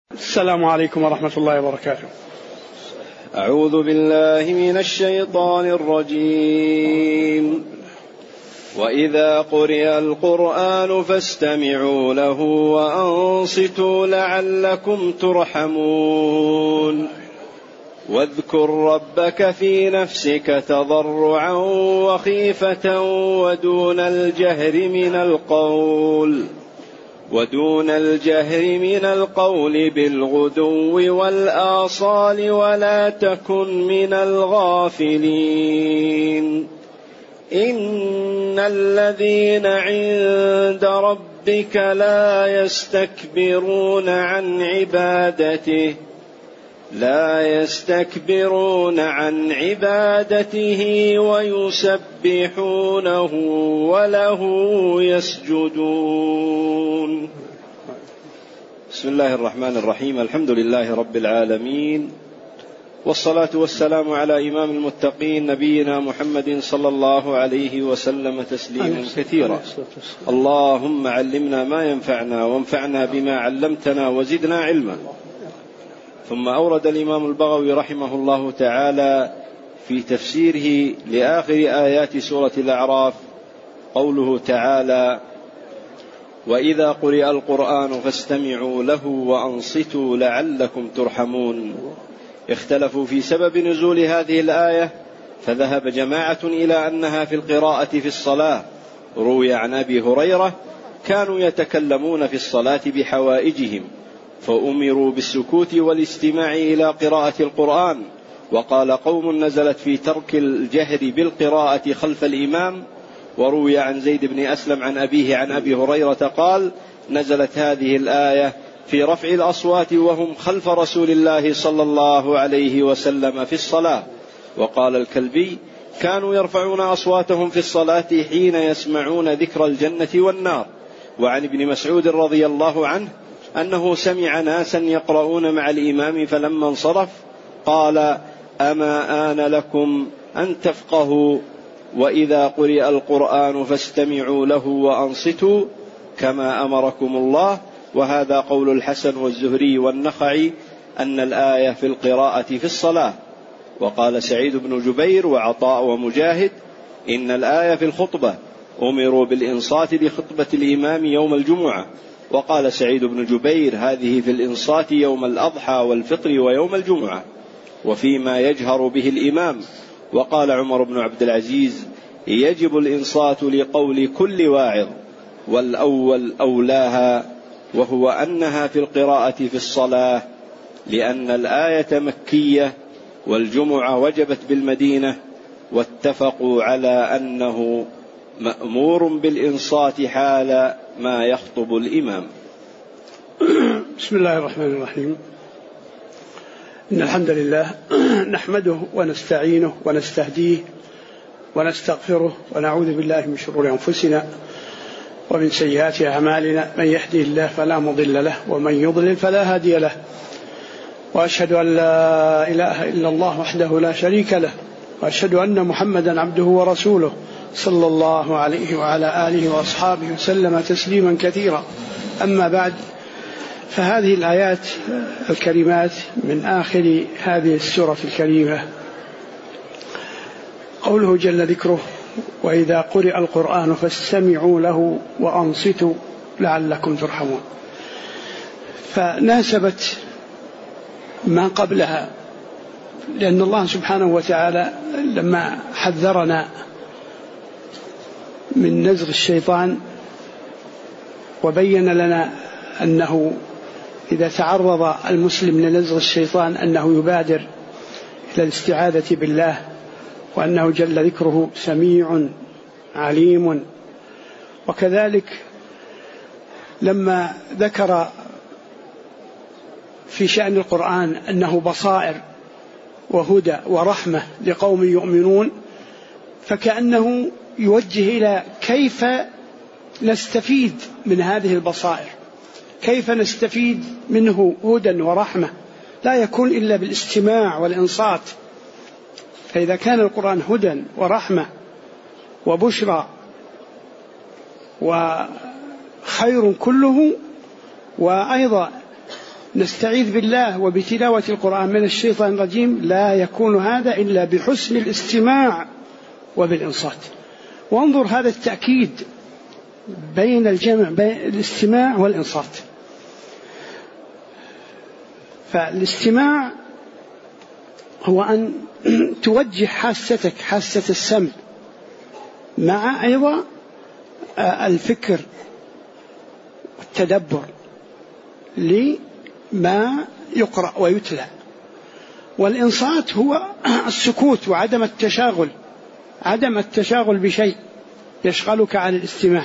السلام عليكم ورحمة الله وبركاته. أعوذ بالله من الشيطان الرجيم. وإذا قرئ القرآن فاستمعوا له وأنصتوا لعلكم ترحمون. واذكر ربك في نفسك تضرعا وخيفة ودون الجهر من القول بالغدو والآصال ولا تكن من الغافلين. إن الذين عند ربك لا يستكبرون عن عبادته ويسبحونه وله يسجدون. بسم الله الرحمن الرحيم. الحمد لله رب العالمين، والصلاة والسلام على إمام المتقين نبينا محمد صلى الله عليه وسلم تسليما كثيرا. اللهم علمنا ما ينفعنا وانفعنا بما علمتنا وزدنا علما. ثم أورد الإمام البغوي رحمه الله تعالى في تفسيره لآخر آيات سورة الأعراف قوله تعالى: وإذا قرئ القرآن فاستمعوا له وأنصتوا لعلكم ترحمون. اختلفوا في سبب نزول هذه الآية، فذهب جماعة إلى أنها في القراءة في الصلاة. روي عن أبي هريرة: كانوا يتكلمون في الصلاة بحوائجهم فأمروا بالسكوت والاستماع إلى قراءة القرآن. وقال قوم: نزلت في ترك الجهر بالقراءة خلف الإمام. وروي عن زيد بن أسلم عن أبيه عن أبي هريرة قال: نزلت هذه الآية في رفع الأصوات وهم خلف رسول الله صلى الله عليه وسلم في الصلاة. وقال الكلبي: كانوا يرفعون أصواتهم في الصلاة حين يسمعون ذكر الجنة والنار. وعن ابن مسعود رضي الله عنه أنه سمع ناسا يقرؤون مع الإمام فلما انصرف قال: أما آن لكم أن تفقهوا، وإذا قرئ القرآن فاستمعوا له وأنصتوا كما أمركم الله. وهذا قول الحسن والزهري والنخعي أن الآية في القراءة في الصلاة. وقال سعيد بن جبير وعطاء ومجاهد: إن الآية في الخطبة، أمروا بالإنصات لخطبة الإمام يوم الجمعة. وقال سعيد بن جبير: هذه في الإنصات يوم الأضحى والفطر ويوم الجمعة وفيما يجهر به الإمام. وقال عمر بن عبد العزيز: يجب الإنصات لقول كل واعظ، والأول أولاها، وهو أنها في القراءة في الصلاة، لأن الآية مكية والجمعة وجبت بالمدينة، واتفقوا على أنه مأمور بالإنصات حال ما يخطب الإمام. بسم الله الرحمن الرحيم. إن الحمد لله نحمده ونستعينه ونستهديه ونستغفره ونعوذ بالله من شرور أنفسنا ومن سيئات أعمالنا. من يهده الله فلا مضل له ومن يضلل فلا هادي له. وأشهد أن لا إله إلا الله وحده لا شريك له، وأشهد أن محمدا عبده ورسوله صلى الله عليه وعلى آله وأصحابه وسلم تسليما كثيرا. أما بعد، فهذه الآيات الكريمات من آخر هذه السورة الكريمة قوله جل ذكره: وإذا قرئ القرآن فاستمعوا له وأنصتوا لعلكم ترحمون. فناسبت ما قبلها، لأن الله سبحانه وتعالى لما حذرنا من نزغ الشيطان وبين لنا أنه إذا تعرض المسلم لنزغ الشيطان أنه يبادر إلى الاستعاذة بالله، وأنه جل ذكره سميع عليم. وكذلك لما ذكر في شأن القرآن أنه بصائر وهدى ورحمة لقوم يؤمنون، فكأنه يوجه إلى كيف نستفيد من هذه البصائر، كيف نستفيد منه هدى ورحمة. لا يكون إلا بالاستماع والإنصات. فإذا كان القرآن هدى ورحمة وبشرى وخير كله، وأيضا نستعيذ بالله وبتلاوة القرآن من الشيطان الرجيم، لا يكون هذا إلا بحسن الاستماع وبالإنصات. وانظر هذا التأكيد بين الجمع بين الاستماع والإنصات. فالاستماع هو أن توجه حاستك، حاسة السمع، مع أيضا الفكر والتدبر لما يقرأ ويتلى. والإنصات هو السكوت وعدم التشاغل، عدم التشاغل بشيء يشغلك عن الاستماع.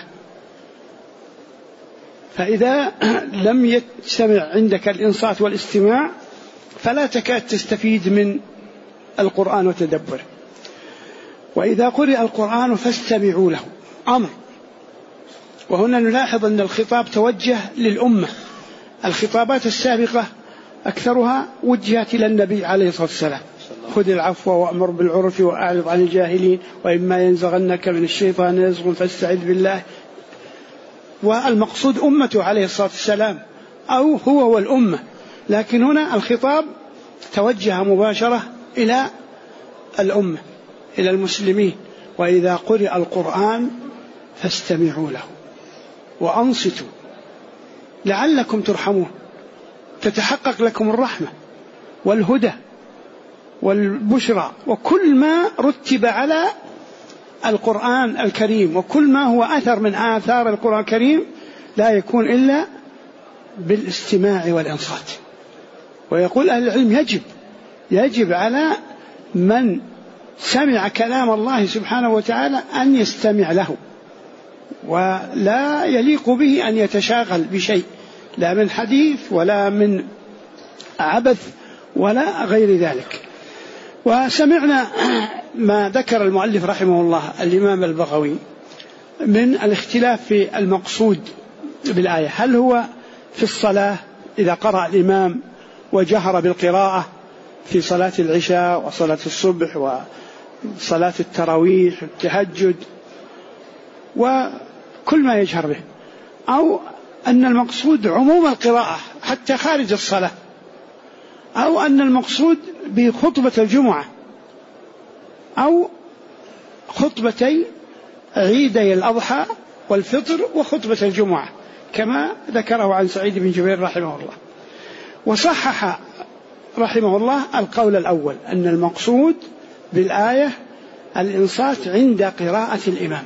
فإذا لم يجتمع عندك الإنصات والاستماع فلا تكاد تستفيد من القرآن وتدبره. وإذا قرئ القرآن فاستمعوا له، أمر. وهنا نلاحظ أن الخطاب توجه للأمة. الخطابات السابقة أكثرها وجهت إلى النبي عليه الصلاة والسلام: خذ العفو وأمر بالعرف وأعرض عن الجاهلين وإما ينزغنك من الشيطان نزغ فاستعذ بالله. والمقصود أمته عليه الصلاة والسلام، أو هو والأمة. لكن هنا الخطاب توجه مباشرة إلى الأمة، إلى المسلمين: وإذا قرئ القرآن فاستمعوا له وأنصتوا لعلكم ترحمون، تتحقق لكم الرحمة والهدى والبشرى. وكل ما رتب على القرآن الكريم وكل ما هو أثر من آثار القرآن الكريم لا يكون إلا بالاستماع والإنصات. ويقول أهل العلم يجب على من سمع كلام الله سبحانه وتعالى أن يستمع له، ولا يليق به أن يتشاغل بشيء، لا من حديث ولا من عبث ولا غير ذلك. وسمعنا ما ذكر المؤلف رحمه الله الإمام البغوي من الاختلاف في المقصود بالآية، هل هو في الصلاة إذا قرأ الإمام وجهر بالقراءة في صلاة العشاء وصلاة الصبح وصلاة التراويح والتهجد وكل ما يجهر به، أو أن المقصود عموم القراءة حتى خارج الصلاة، أو أن المقصود بخطبة الجمعة أو خطبتي عيدي الأضحى والفطر وخطبة الجمعة كما ذكره عن سعيد بن جبير رحمه الله. وصحح رحمه الله القول الأول أن المقصود بالآية الإنصات عند قراءة الإمام،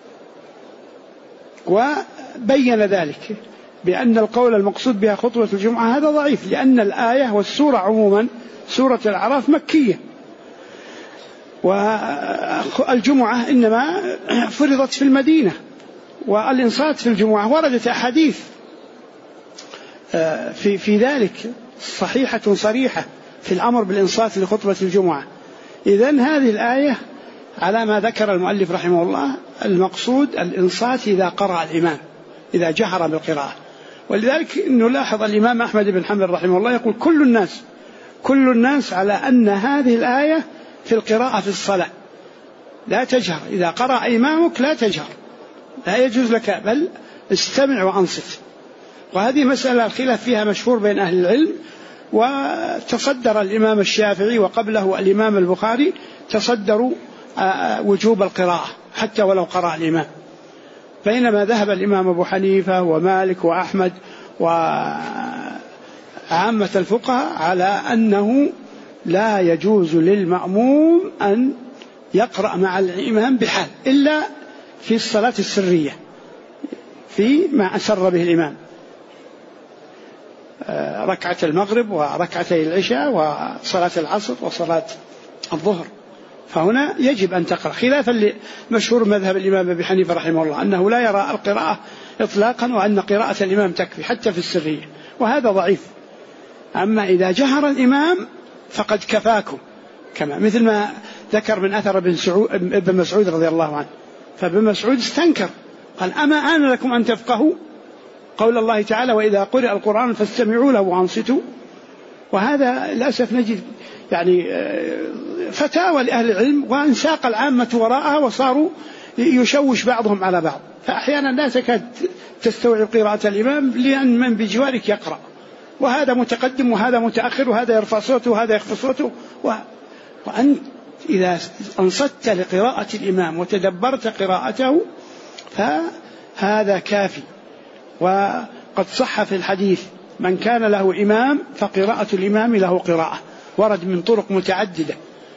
وبين ذلك بأن القول المقصود بها خطبة الجمعة هذا ضعيف، لأن الآية والسورة عموما سورة الأعراف مكية، والجمعة إنما فرضت في المدينة، والإنصات في الجمعة وردت أحاديث في ذلك صحيحة صريحة في الأمر بالإنصات لخطبة الجمعة. إذن هذه الآية على ما ذكر المؤلف رحمه الله المقصود الإنصات إذا قرأ الإمام، إذا جهر بالقراءة. ولذلك نلاحظ الإمام أحمد بن حنبل رحمه الله يقول كل الناس على أن هذه الآية في القراءة في الصلاة لا تجهر، إذا قرأ إمامك لا تجهر، لا يجوز لك، بل استمع وأنصت. وهذه مسألة الخلاف فيها مشهور بين أهل العلم، وتصدر الإمام الشافعي وقبله الإمام البخاري تصدروا وجوب القراءة حتى ولو قرأ الإمام، بينما ذهب الإمام أبو حنيفة ومالك وأحمد وعامة الفقهاء على أنه لا يجوز للمأموم أن يقرأ مع الإمام بحال إلا في الصلاة السرية في ما أسر به الإمام، ركعة المغرب وركعتي العشاء وصلاة العصر وصلاة الظهر، فهنا يجب أن تقرأ، خلافا لمشهور مذهب الإمام أبي حنيفة رحمه الله أنه لا يرى القراءة إطلاقا، وأن قراءة الإمام تكفي حتى في السرية، وهذا ضعيف. أما إذا جهر الإمام فقد كفاكم، كما مثل ما ذكر من أثر ابن مسعود رضي الله عنه، فابن مسعود استنكر قال أما آن لكم أن تفقهوا قول الله تعالى وإذا قرئ القرآن فاستمعوا له وأنصتوا. وهذا للأسف نجد يعني فتاوى لأهل العلم وانساق العامة وراءها، وصاروا يشوش بعضهم على بعض، فأحيانا لا تكاد تستوعب قراءة الإمام لأن من بجوارك يقرأ، وهذا متقدم وهذا متأخر وهذا يرفع صوته وهذا يخفض صوته وأنت إذا أنصت لقراءة الإمام وتدبرت قراءته فهذا كافي. وقد صح في الحديث من كان له إمام فقراءة الإمام له قراءة، ورد من طرق متعددة،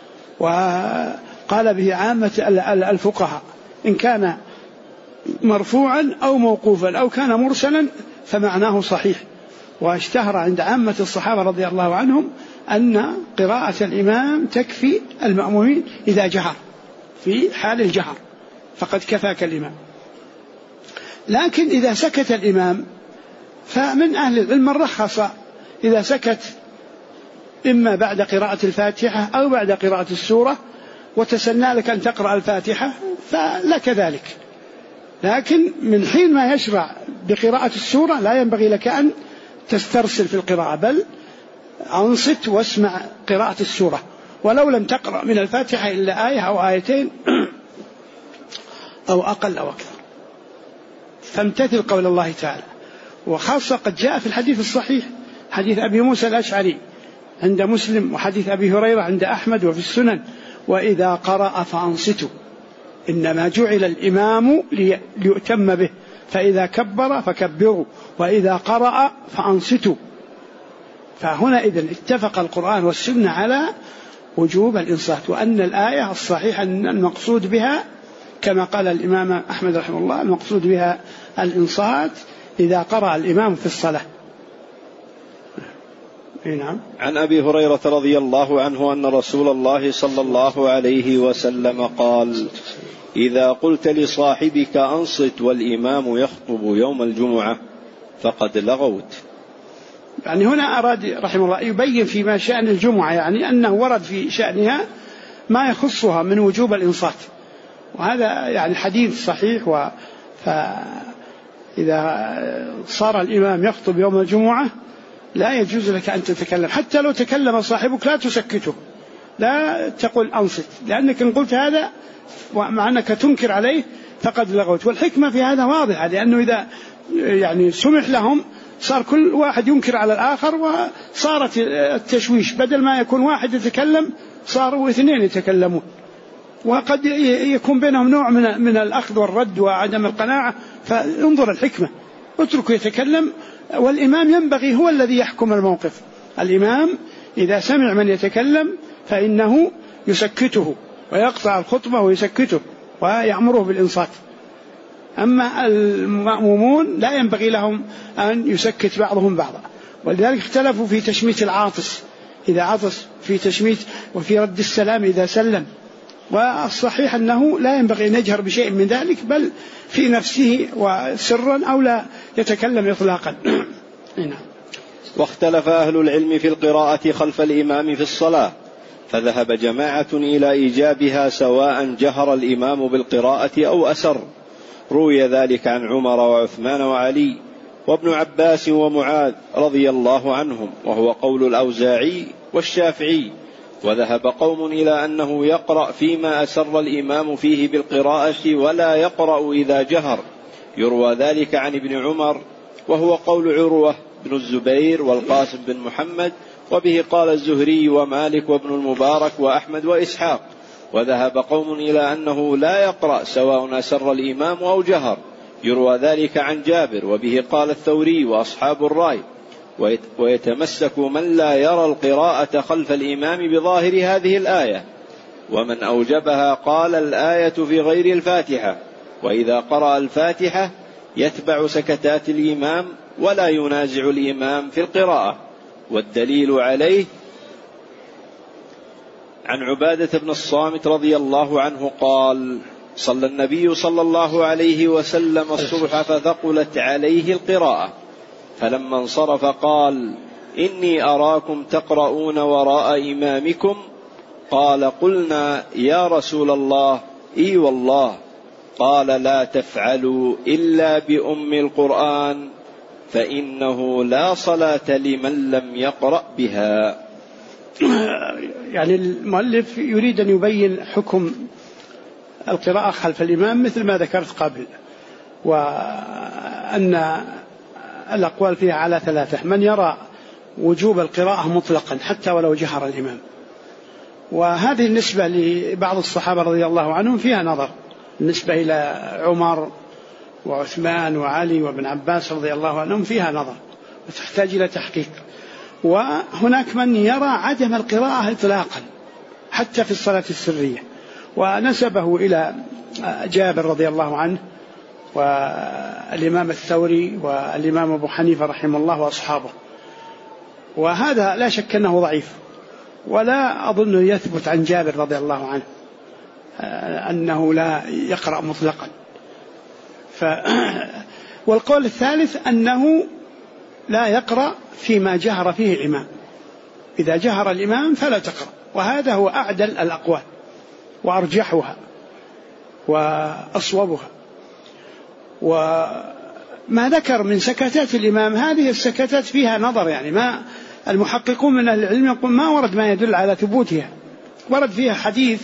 وقال به عامة الفقهاء إن كان مرفوعا أو موقوفا أو كان مرسلا فمعناه صحيح. واشتهر عند عامة الصحابة رضي الله عنهم أن قراءة الإمام تكفي المأمومين إذا جهر، في حال الجهر فقد كفاك الإمام. لكن إذا سكت الإمام فمن أهل العلم رخص إذا سكت إما بعد قراءة الفاتحة أو بعد قراءة السورة وتسنى لك أن تقرأ الفاتحة فلك ذلك، لكن من حين ما يشرع بقراءة السورة لا ينبغي لك أن تسترسل في القراءة، بل أنصت واسمع قراءة السورة، ولو لم تقرأ من الفاتحة إلا آية أو آيتين أو أقل أو أكثر، فامتثل قول الله تعالى. وخاصة قد جاء في الحديث الصحيح حديث أبي موسى الأشعري عند مسلم، وحديث أبي هريرة عند أحمد وفي السنن: وإذا قرأ فأنصتوا إنما جعل الإمام ليؤتم به فإذا كبر فكبروا وإذا قرأ فأنصتوا. فهنا إذن اتفق القرآن والسنة على وجوب الإنصات، وأن الآية الصحيح أن المقصود بها كما قال الإمام أحمد رحمه الله المقصود بها الإنصات إذا قرأ الإمام في الصلاة. نعم. عن أبي هريرة رضي الله عنه أن رسول الله صلى الله عليه وسلم قال: إذا قلت لصاحبك أنصت والإمام يخطب يوم الجمعة فقد لغوت. يعني هنا أراد رحمه الله يبين فيما شأن الجمعة، يعني أنه ورد في شأنها ما يخصها من وجوب الإنصات، وهذا يعني حديث صحيح. فإذا صار الإمام يخطب يوم الجمعة لا يجوز لك أن تتكلم، حتى لو تكلم صاحبك لا تسكته، لا تقول أنصت، لأنك إن قلت هذا مع أنك تنكر عليه فقد لغوت. والحكمة في هذا واضحة، لأنه إذا يعني سمح لهم صار كل واحد ينكر على الآخر، وصارت التشويش بدل ما يكون واحد يتكلم صاروا اثنين يتكلمون، وقد يكون بينهم نوع من الأخذ والرد وعدم القناعة. فانظر الحكمة، اتركه يتكلم، والإمام ينبغي هو الذي يحكم الموقف. الإمام إذا سمع من يتكلم فإنه يسكته ويقطع الخطبة ويسكته ويأمره بالإنصات. أما المأمومون لا ينبغي لهم أن يسكت بعضهم بعضا، ولذلك اختلفوا في تشميت العاطس إذا عطس، في تشميت وفي رد السلام إذا سلم. والصحيح أنه لا ينبغي أن يجهر بشيء من ذلك، بل في نفسه وسرا أو لا يتكلم إطلاقا. واختلف أهل العلم في القراءة خلف الإمام في الصلاة، فذهب جماعة إلى إيجابها سواء جهر الإمام بالقراءة أو أسر. روي ذلك عن عمر وعثمان وعلي وابن عباس ومعاذ رضي الله عنهم، وهو قول الأوزاعي والشافعي. وذهب قوم إلى أنه يقرأ فيما أسر الإمام فيه بالقراءة ولا يقرأ إذا جهر. يروى ذلك عن ابن عمر، وهو قول عروة بن الزبير والقاسم بن محمد، وبه قال الزهري ومالك وابن المبارك وأحمد وإسحاق. وذهب قوم إلى أنه لا يقرأ سواء أسر الإمام أو جهر. يروى ذلك عن جابر، وبه قال الثوري وأصحاب الرأي. ويتمسك من لا يرى القراءة خلف الإمام بظاهر هذه الآية، ومن أوجبها قال الآية في غير الفاتحة، وإذا قرأ الفاتحة يتبع سكتات الإمام ولا ينازع الإمام في القراءة. والدليل عليه عن عبادة بن الصامت رضي الله عنه قال: صلى النبي صلى الله عليه وسلم الصبح فثقلت عليه القراءة، فلما انصرف قال: إني أراكم تقرؤون وراء إمامكم. قال: قلنا يا رسول الله إي والله. قال: لا تفعلوا إلا بأم القرآن، فإنه لا صلاة لمن لم يقرأ بها. يعني المؤلف يريد أن يبين حكم القراءة خلف الإمام مثل ما ذكرت قبل، وأن الأقوال فيها على ثلاثة: من يرى وجوب القراءة مطلقا حتى ولو جهر الإمام. وهذه النسبة لبعض الصحابة رضي الله عنهم فيها نظر، النسبة إلى عمر وعثمان وعلي وابن عباس رضي الله عنهم فيها نظر وتحتاج إلى تحقيق. وهناك من يرى عدم القراءة إطلاقا حتى في الصلاة السرية، ونسبه إلى جابر رضي الله عنه والإمام الثوري والإمام أبو حنيفة رحمه الله وأصحابه، وهذا لا شك أنه ضعيف، ولا أظن يثبت عن جابر رضي الله عنه أنه لا يقرأ مطلقا. والقول الثالث أنه لا يقرأ فيما جهر فيه الإمام، إذا جهر الإمام فلا تقرأ، وهذا هو أعدل الأقوال وأرجحها وأصوبها. وما ذكر من سكتات الإمام هذه السكتات فيها نظر، يعني ما المحققون من أهل العلم يقول ما ورد ما يدل على ثبوتها، ورد فيها حديث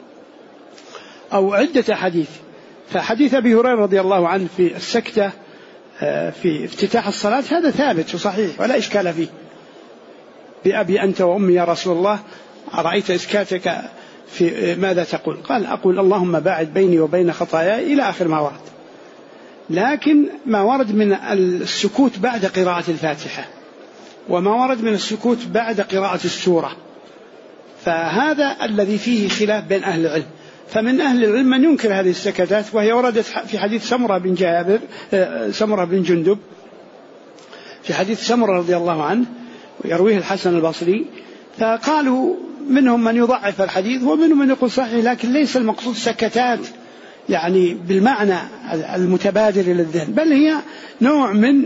أو عدة حديث. فحديث أبي هريرة رضي الله عنه في السكتة في افتتاح الصلاة هذا ثابت وصحيح ولا إشكال فيه، بأبي أنت وأمي يا رسول الله أرأيت إسكاتك في ماذا تقول؟ قال أقول اللهم باعد بيني وبين خطاياي إلى آخر ما ورد. لكن ما ورد من السكوت بعد قراءة الفاتحة وما ورد من السكوت بعد قراءة السورة فهذا الذي فيه خلاف بين أهل العلم. فمن أهل العلم من ينكر هذه السكتات، وهي وردت في حديث سمرة بن جندب، في حديث سمرة رضي الله عنه ويرويه الحسن البصري. فقالوا منهم من يضعف الحديث ومنهم من يقول صحيح، لكن ليس المقصود سكتات يعني بالمعنى المتبادر إلى الذهن، بل هي نوع من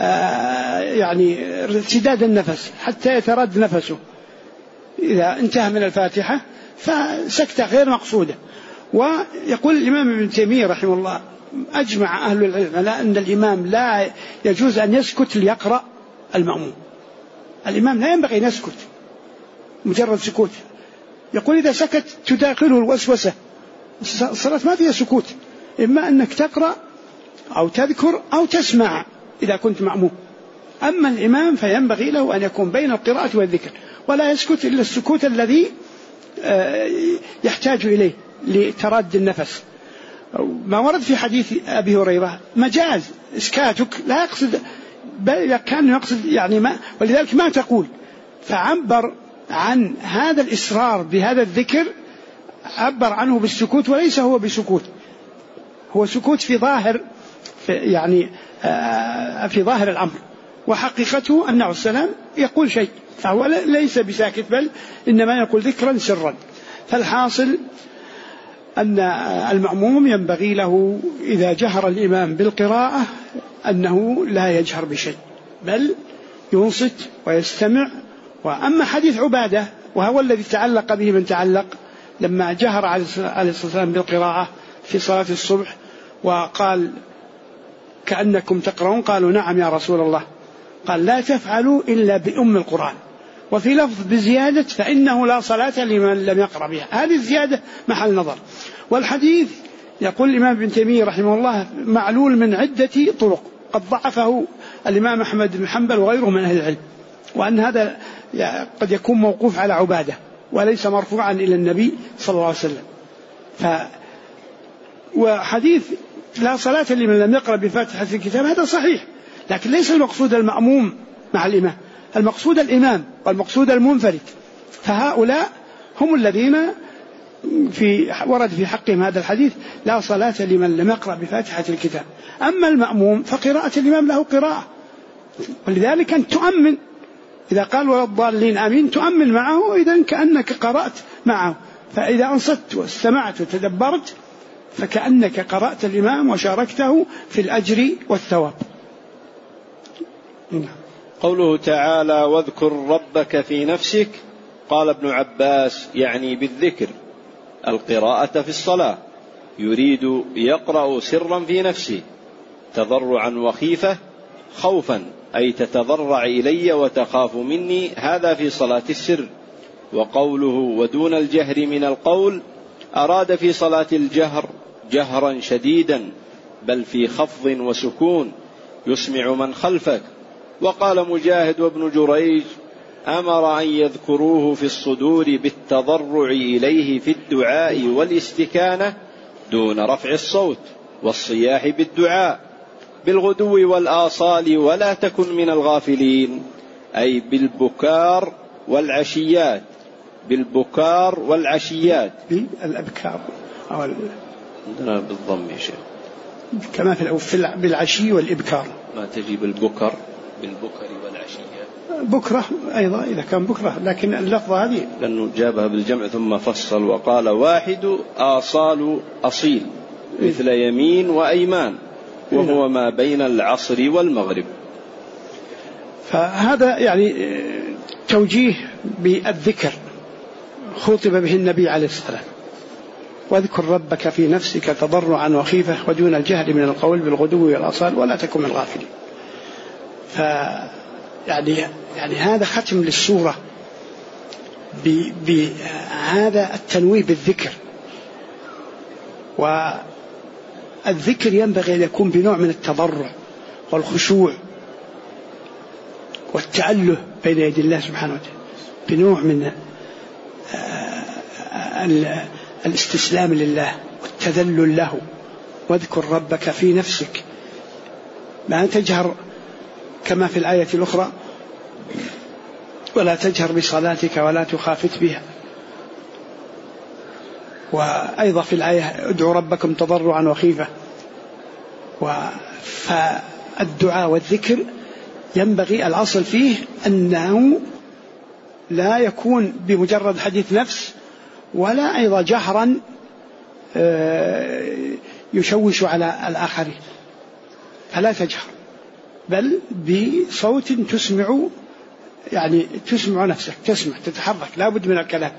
يعني ارتداد النفس حتى يترد نفسه إذا انتهى من الفاتحة، فسكتة غير مقصودة. ويقول الإمام ابن تيمية رحمه الله أجمع أهل العلم على أن الإمام لا يجوز أن يسكت ليقرأ المأموم. الإمام لا ينبغي أن يسكت مجرد سكوت، يقول إذا سكت تداخله الوسوسة. الصلاة ما فيها سكوت، إما أنك تقرأ أو تذكر أو تسمع إذا كنت مأموم. أما الإمام فينبغي له أن يكون بين القراءة والذكر، ولا يسكت إلا السكوت الذي يحتاج إليه لترد النفس. ما ورد في حديث أبي هريرة مجاز، إسكاتك لا يقصد، بل كان يقصد يعني ما، ولذلك ما تقول. فعبر عن هذا الإصرار بهذا الذكر، عبر عنه بالسكوت، وليس هو بسكوت، هو سكوت في ظاهر يعني في ظاهر الأمر، وحقيقته أنه السلام يقول شيء، فهو ليس بساكت بل إنما يقول ذكرا سرا. فالحاصل أن المأموم ينبغي له إذا جهر الإمام بالقراءة أنه لا يجهر بشيء بل ينصت ويستمع. وأما حديث عبادة وهو الذي تعلق به من تعلق، لما جهر عليه الصلاة والسلام بالقراءة في صلاة الصبح وقال كأنكم تقرؤون، قالوا نعم يا رسول الله، قال لا تفعلوا إلا بأم القرآن، وفي لفظ بزيادة فإنه لا صلاة لمن لم يقرأ بها. هذه الزيادة محل نظر. والحديث يقول الإمام ابن تيمية رحمه الله معلول من عدة طرق، قد ضعفه الإمام أحمد بن حنبل وغيره من أهل العلم، وأن هذا قد يكون موقوف على عبادة وليس مرفوعا إلى النبي صلى الله عليه وسلم. وحديث لا صلاة لمن لم يقرأ بفاتحة الكتاب هذا صحيح، لكن ليس المقصود المأموم مع الإمام، المقصود الإمام والمقصود المنفرد. فهؤلاء هم الذين ورد في حقهم هذا الحديث لا صلاة لمن لم يقرأ بفاتحة الكتاب. أما المأموم فقراءة الإمام له قراءة، ولذلك أن تؤمن إذا قال ولا الضالين آمين تؤمن معه، إذن كأنك قرأت معه. فإذا أنصت واستمعت وتدبرت فكأنك قرأت الإمام وشاركته في الأجر والثواب. قوله تعالى واذكر ربك في نفسك، قال ابن عباس يعني بالذكر القراءة في الصلاة، يريد يقرأ سرا في نفسه تضرعا وخيفة، خوفا أي تتضرع إلي وتخاف مني، هذا في صلاة السر. وقوله ودون الجهر من القول أراد في صلاة الجهر جهرا شديدا، بل في خفض وسكون يسمع من خلفك، وقال مجاهد وابن جريج: أمر أن يذكروه في الصدور بالتضرع إليه في الدعاء والاستكانة دون رفع الصوت والصياح بالدعاء بالغدو والآصال ولا تكن من الغافلين، أي بالبكار والعشيات. بالبكار والعشيات بالأبكار عندنا بالضم يا شيخ كما في بالعشي والإبكار، ما تجي بالبكر والعشيات. بكرة أيضا إذا كان بكرة، لكن اللفظة هذه لأنه جابها بالجمع ثم فصل وقال: واحد آصال أصيل مثل يمين وأيمان، وهو ما بين العصر والمغرب. فهذا يعني توجيه بالذكر خطب به النبي عليه السلام: واذكر ربك في نفسك تضرعا وخيفة ودون الجهل من القول بالغدو والآصال ولا تكن من الغافلين. يعني هذا ختم للسورة بهذا التنويه بالذكر. والذكر ينبغي أن يكون بنوع من التضرع والخشوع والتأله بين يدي الله سبحانه وتعالى، بنوع من الاستسلام لله والتذلل له. واذكر ربك في نفسك، ما تجهر كما في الآية الأخرى: ولا تجهر بصلاتك ولا تخافت بها. وأيضا في الآية: ادعوا ربكم تضرعا وخيفة. فالدعاء والذكر ينبغي الأصل فيه أنه لا يكون بمجرد حديث نفس، ولا أيضا جهرا يشوش على الآخرين، فلا تجهر، بل بصوت تسمع، يعني تسمع نفسك، تسمع تتحرك، لا بد من الكلام.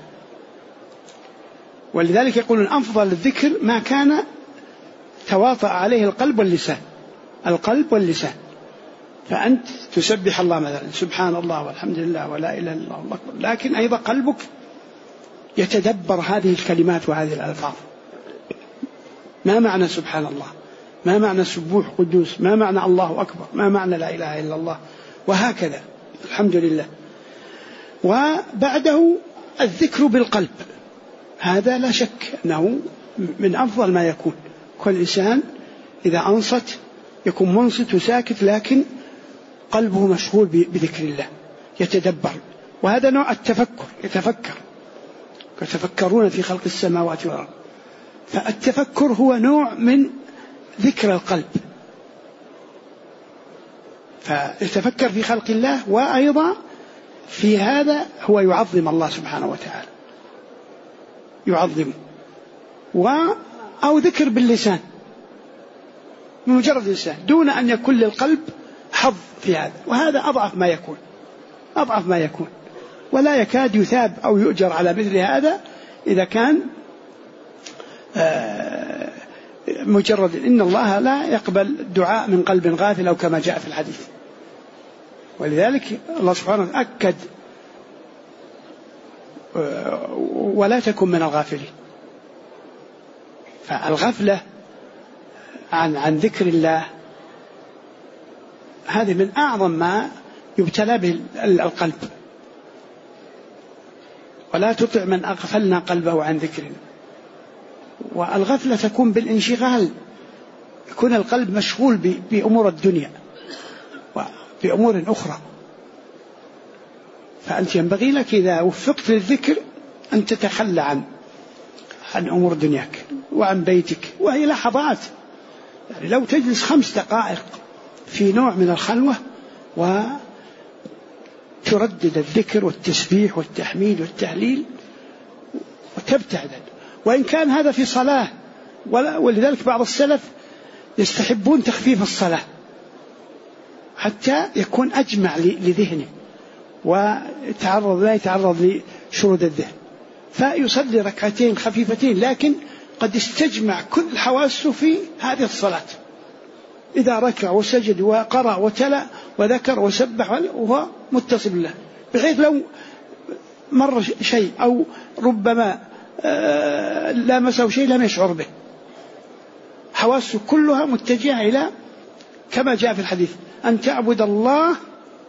ولذلك يقولون أفضل الذكر ما كان تواطأ عليه القلب واللسان، القلب واللسان. فأنت تسبح الله مثلا سبحان الله والحمد لله ولا إله إلا الله والله أكبر، لكن أيضا قلبك يتدبر هذه الكلمات وهذه الألفاظ. ما معنى سبحان الله؟ ما معنى سبوح قدوس؟ ما معنى الله أكبر؟ ما معنى لا إله إلا الله؟ وهكذا الحمد لله. وبعده الذكر بالقلب، هذا لا شك أنه من أفضل ما يكون. كل إنسان إذا أنصت يكون منصت وساكت، لكن قلبه مشغول بذكر الله، يتدبر. وهذا نوع التفكر، يتفكرون في خلق السماوات والأرض. فالتفكر هو نوع من ذكر القلب، فيتفكر في خلق الله، وأيضا في هذا هو يعظم الله سبحانه وتعالى، يعظمه. أو ذكر باللسان بمجرد اللسان دون أن يكون للقلب حظ في هذا، وهذا أضعف ما يكون، ولا يكاد يثاب أو يؤجر على مثل هذا إذا كان مجرد. إن الله لا يقبل دعاء من قلب غافل، أو كما جاء في الحديث. ولذلك الله سبحانه أكد: ولا تكن من الغافلين. فالغفلة عن ذكر الله هذه من أعظم ما يبتلى به القلب. ولا تطع من أغفلنا قلبه عن ذكرنا. والغفلة تكون بالانشغال، يكون القلب مشغول بأمور الدنيا وبأمور أخرى. فأنت ينبغي لك إذا وفقت للذكر أن تتخلى عن أمور دنياك وعن بيتك، وهي لحظات. يعني لو تجلس 5 دقائق في نوع من الخلوة وتردد الذكر والتسبيح والتحميد والتهليل وتبتعد، وإن كان هذا في صلاة. ولذلك بعض السلف يستحبون تخفيف الصلاة حتى يكون أجمع لذهنه لا يتعرض لشرود الذهن، فيصلي ركعتين خفيفتين، لكن قد استجمع كل حواسه في هذه الصلاة. إذا ركع وسجد وقرأ وتلا وذكر وسبح وهو متصل بالله، بحيث لو مر شيء أو ربما لامسه شيء لم يشعر به، حواسه كلها متجهة إلى كما جاء في الحديث: أن تعبد الله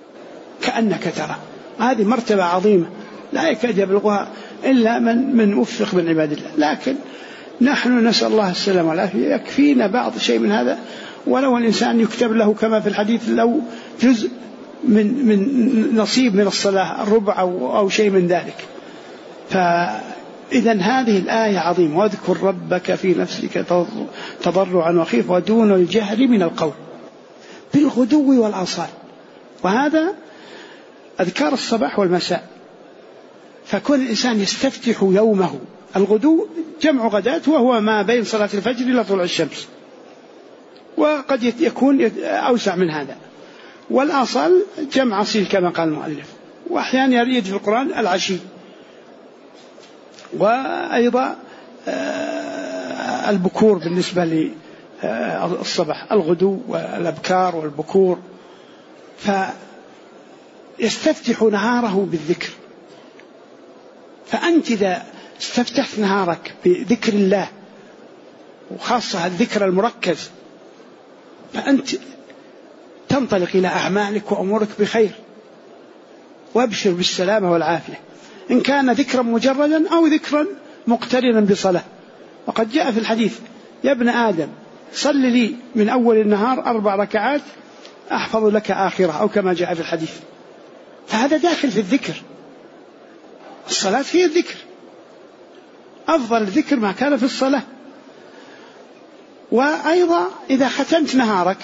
كأنك ترى. هذه مرتبة عظيمة لا يكاد يبلغها إلا من وفق من عباد الله. لكن نحن نسأل الله السلامة والعافية، يكفينا بعض شيء من هذا، ولو الإنسان يكتب له كما في الحديث لو جزء من نصيب من الصلاة، الربع أو شيء من ذلك. فإذا هذه الآية عظيمة: واذكر ربك في نفسك تضرعا وخيفة ودون الجهر من القول بالغدو والآصال. وهذا أذكار الصباح والمساء. فكون الإنسان يستفتح يومه، الغدو جمع غداة وهو ما بين صلاة الفجر إلى طلوع الشمس، وقد يكون أوسع من هذا. والآصال جمع أصيل كما قال المؤلف، وأحيانا يريد في القرآن العشي. وأيضا البكور بالنسبة للصباح، الغدو والأبكار والبكور. فيستفتح نهاره بالذكر. فأنت إذا استفتحت نهارك بذكر الله، وخاصة الذكر المركز، فأنت تنطلق إلى أعمالك وأمورك بخير، وابشر بالسلامة والعافية، إن كان ذكرا مجردا أو ذكرا مقترنا بصلاة. وقد جاء في الحديث: يا ابن آدم صل لي من أول النهار 4 ركعات أحفظ لك آخرة، أو كما جاء في الحديث. فهذا داخل في الذكر. الصلاة هي الذكر، أفضل الذكر ما كان في الصلاة. وأيضا إذا ختمت نهارك،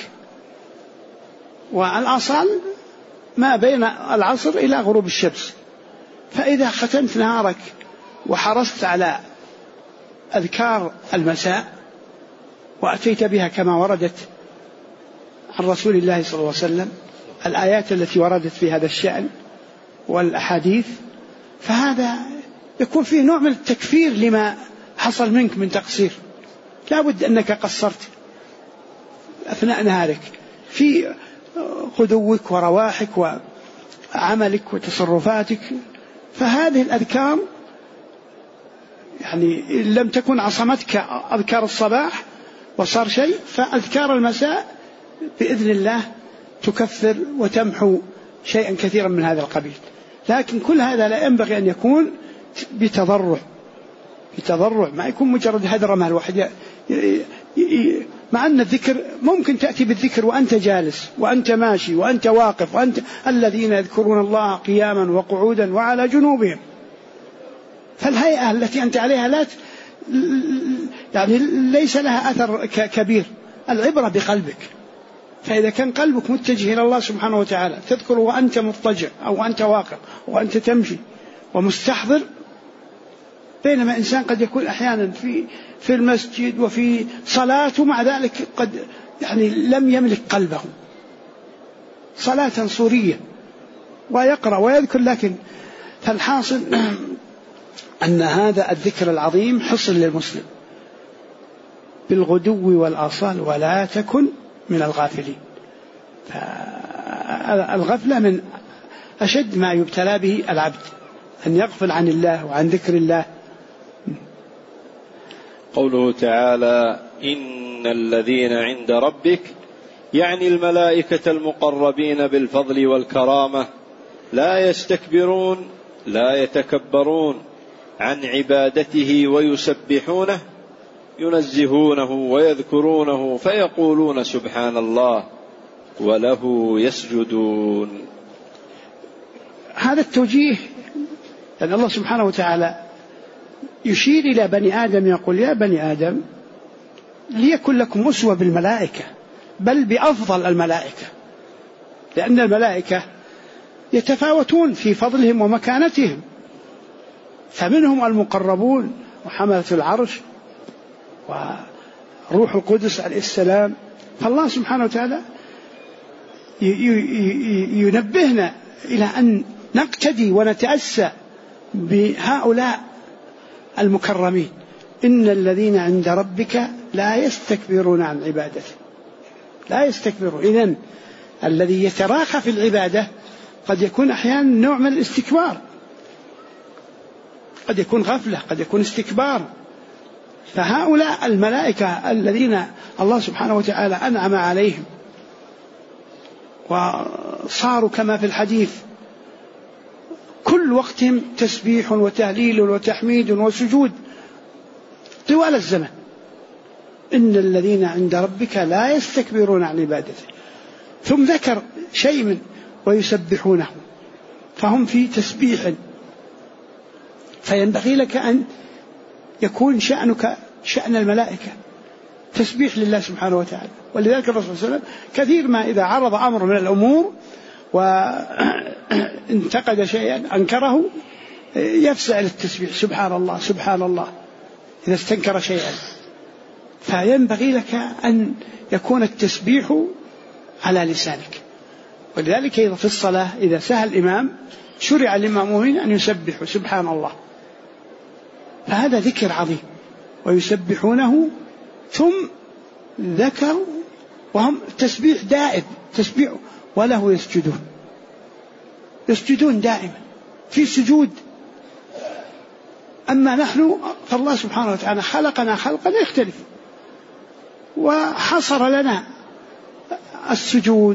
والآصال ما بين العصر إلى غروب الشمس، فإذا ختمت نهارك وحرصت على أذكار المساء وأتيت بها كما وردت عن رسول الله صلى الله عليه وسلم، الآيات التي وردت في هذا الشأن والأحاديث، فهذا يكون فيه نوع من التكفير لما حصل منك من تقصير. لا بد أنك قصرت أثناء نهارك في غدوك ورواحك وعملك وتصرفاتك. فهذه الأذكار يعني لم تكن عصمتك أذكار الصباح وصار شيء، فأذكار المساء بإذن الله تكفر وتمحو شيئا كثيرا من هذا القبيل. لكن كل هذا لا ينبغي أن يكون بتضرع، ما يكون مجرد هدرمة الواحد. مع أن الذكر ممكن تأتي بالذكر وأنت جالس وأنت ماشي وأنت واقف، وأنت الذين يذكرون الله قياما وقعودا وعلى جنوبهم. فالهيئة التي أنت عليها لا يعني ليس لها أثر كبير. العبرة بقلبك. فإذا كان قلبك متجه إلى الله سبحانه وتعالى تذكر وأنت مضطجع أو أنت واقف وأنت تمشي ومستحضر، بينما إنسان قد يكون أحيانا في المسجد وفي صلاته مع ذلك قد يعني لم يملك قلبه، صلاة صورية ويقرأ ويذكر. لكن فالحاصل أن هذا الذكر العظيم حصل للمسلم بالغدو والآصال، ولا تكن من الغافلين. الغفلة من أشد ما يبتلى به العبد، أن يغفل عن الله وعن ذكر الله. قوله تعالى: إن الذين عند ربك، يعني الملائكة المقربين بالفضل والكرامة، لا يستكبرون لا يتكبرون عن عبادته ويسبحونه، ينزهونه ويذكرونه فيقولون سبحان الله وله يسجدون. هذا التوجيه أن الله سبحانه وتعالى يشير إلى بني آدم، يقول: يا بني آدم ليكن لكم أسوة بالملائكة، بل بأفضل الملائكة، لأن الملائكة يتفاوتون في فضلهم ومكانتهم، فمنهم المقربون وحملة العرش وروح القدس عليه السلام. فالله سبحانه وتعالى ينبهنا إلى أن نقتدي ونتأسى بهؤلاء المكرمين. إن الذين عند ربك لا يستكبرون عن عبادته، لا يستكبرون. إذن الذي يتراخى في العبادة قد يكون أحيانا نوع من الاستكبار، قد يكون غفلة، قد يكون استكبار. فهؤلاء الملائكة الذين الله سبحانه وتعالى أنعم عليهم وصاروا كما في الحديث كل وقتهم تسبيح وتهليل وتحميد وسجود طوال الزمن. إن الذين عند ربك لا يستكبرون عن عبادته. ثم ذكر شيء من ويسبحونه، فهم في تسبيح. فينبغي لك أن يكون شأنك شأن الملائكة، تسبيح لله سبحانه وتعالى. ولذلك الرسول صلى الله عليه وسلم كثير ما إذا عرض أمر من الأمور وانتقد شيئا أنكره يفزع للتسبيح، سبحان الله سبحان الله، إذا استنكر شيئا. فينبغي لك أن يكون التسبيح على لسانك. ولذلك إذا في الصلاة إذا سهى الإمام شرع للمأمومين أن يسبحوا سبحان الله، فهذا ذكر عظيم. ويسبحونه ثم ذكر وهم تسبيح دائم، تسبيح وله يسجدون، يسجدون دائما في سجود. أما نحن فالله سبحانه وتعالى خلقنا خلقا يختلف، وحصر لنا السجود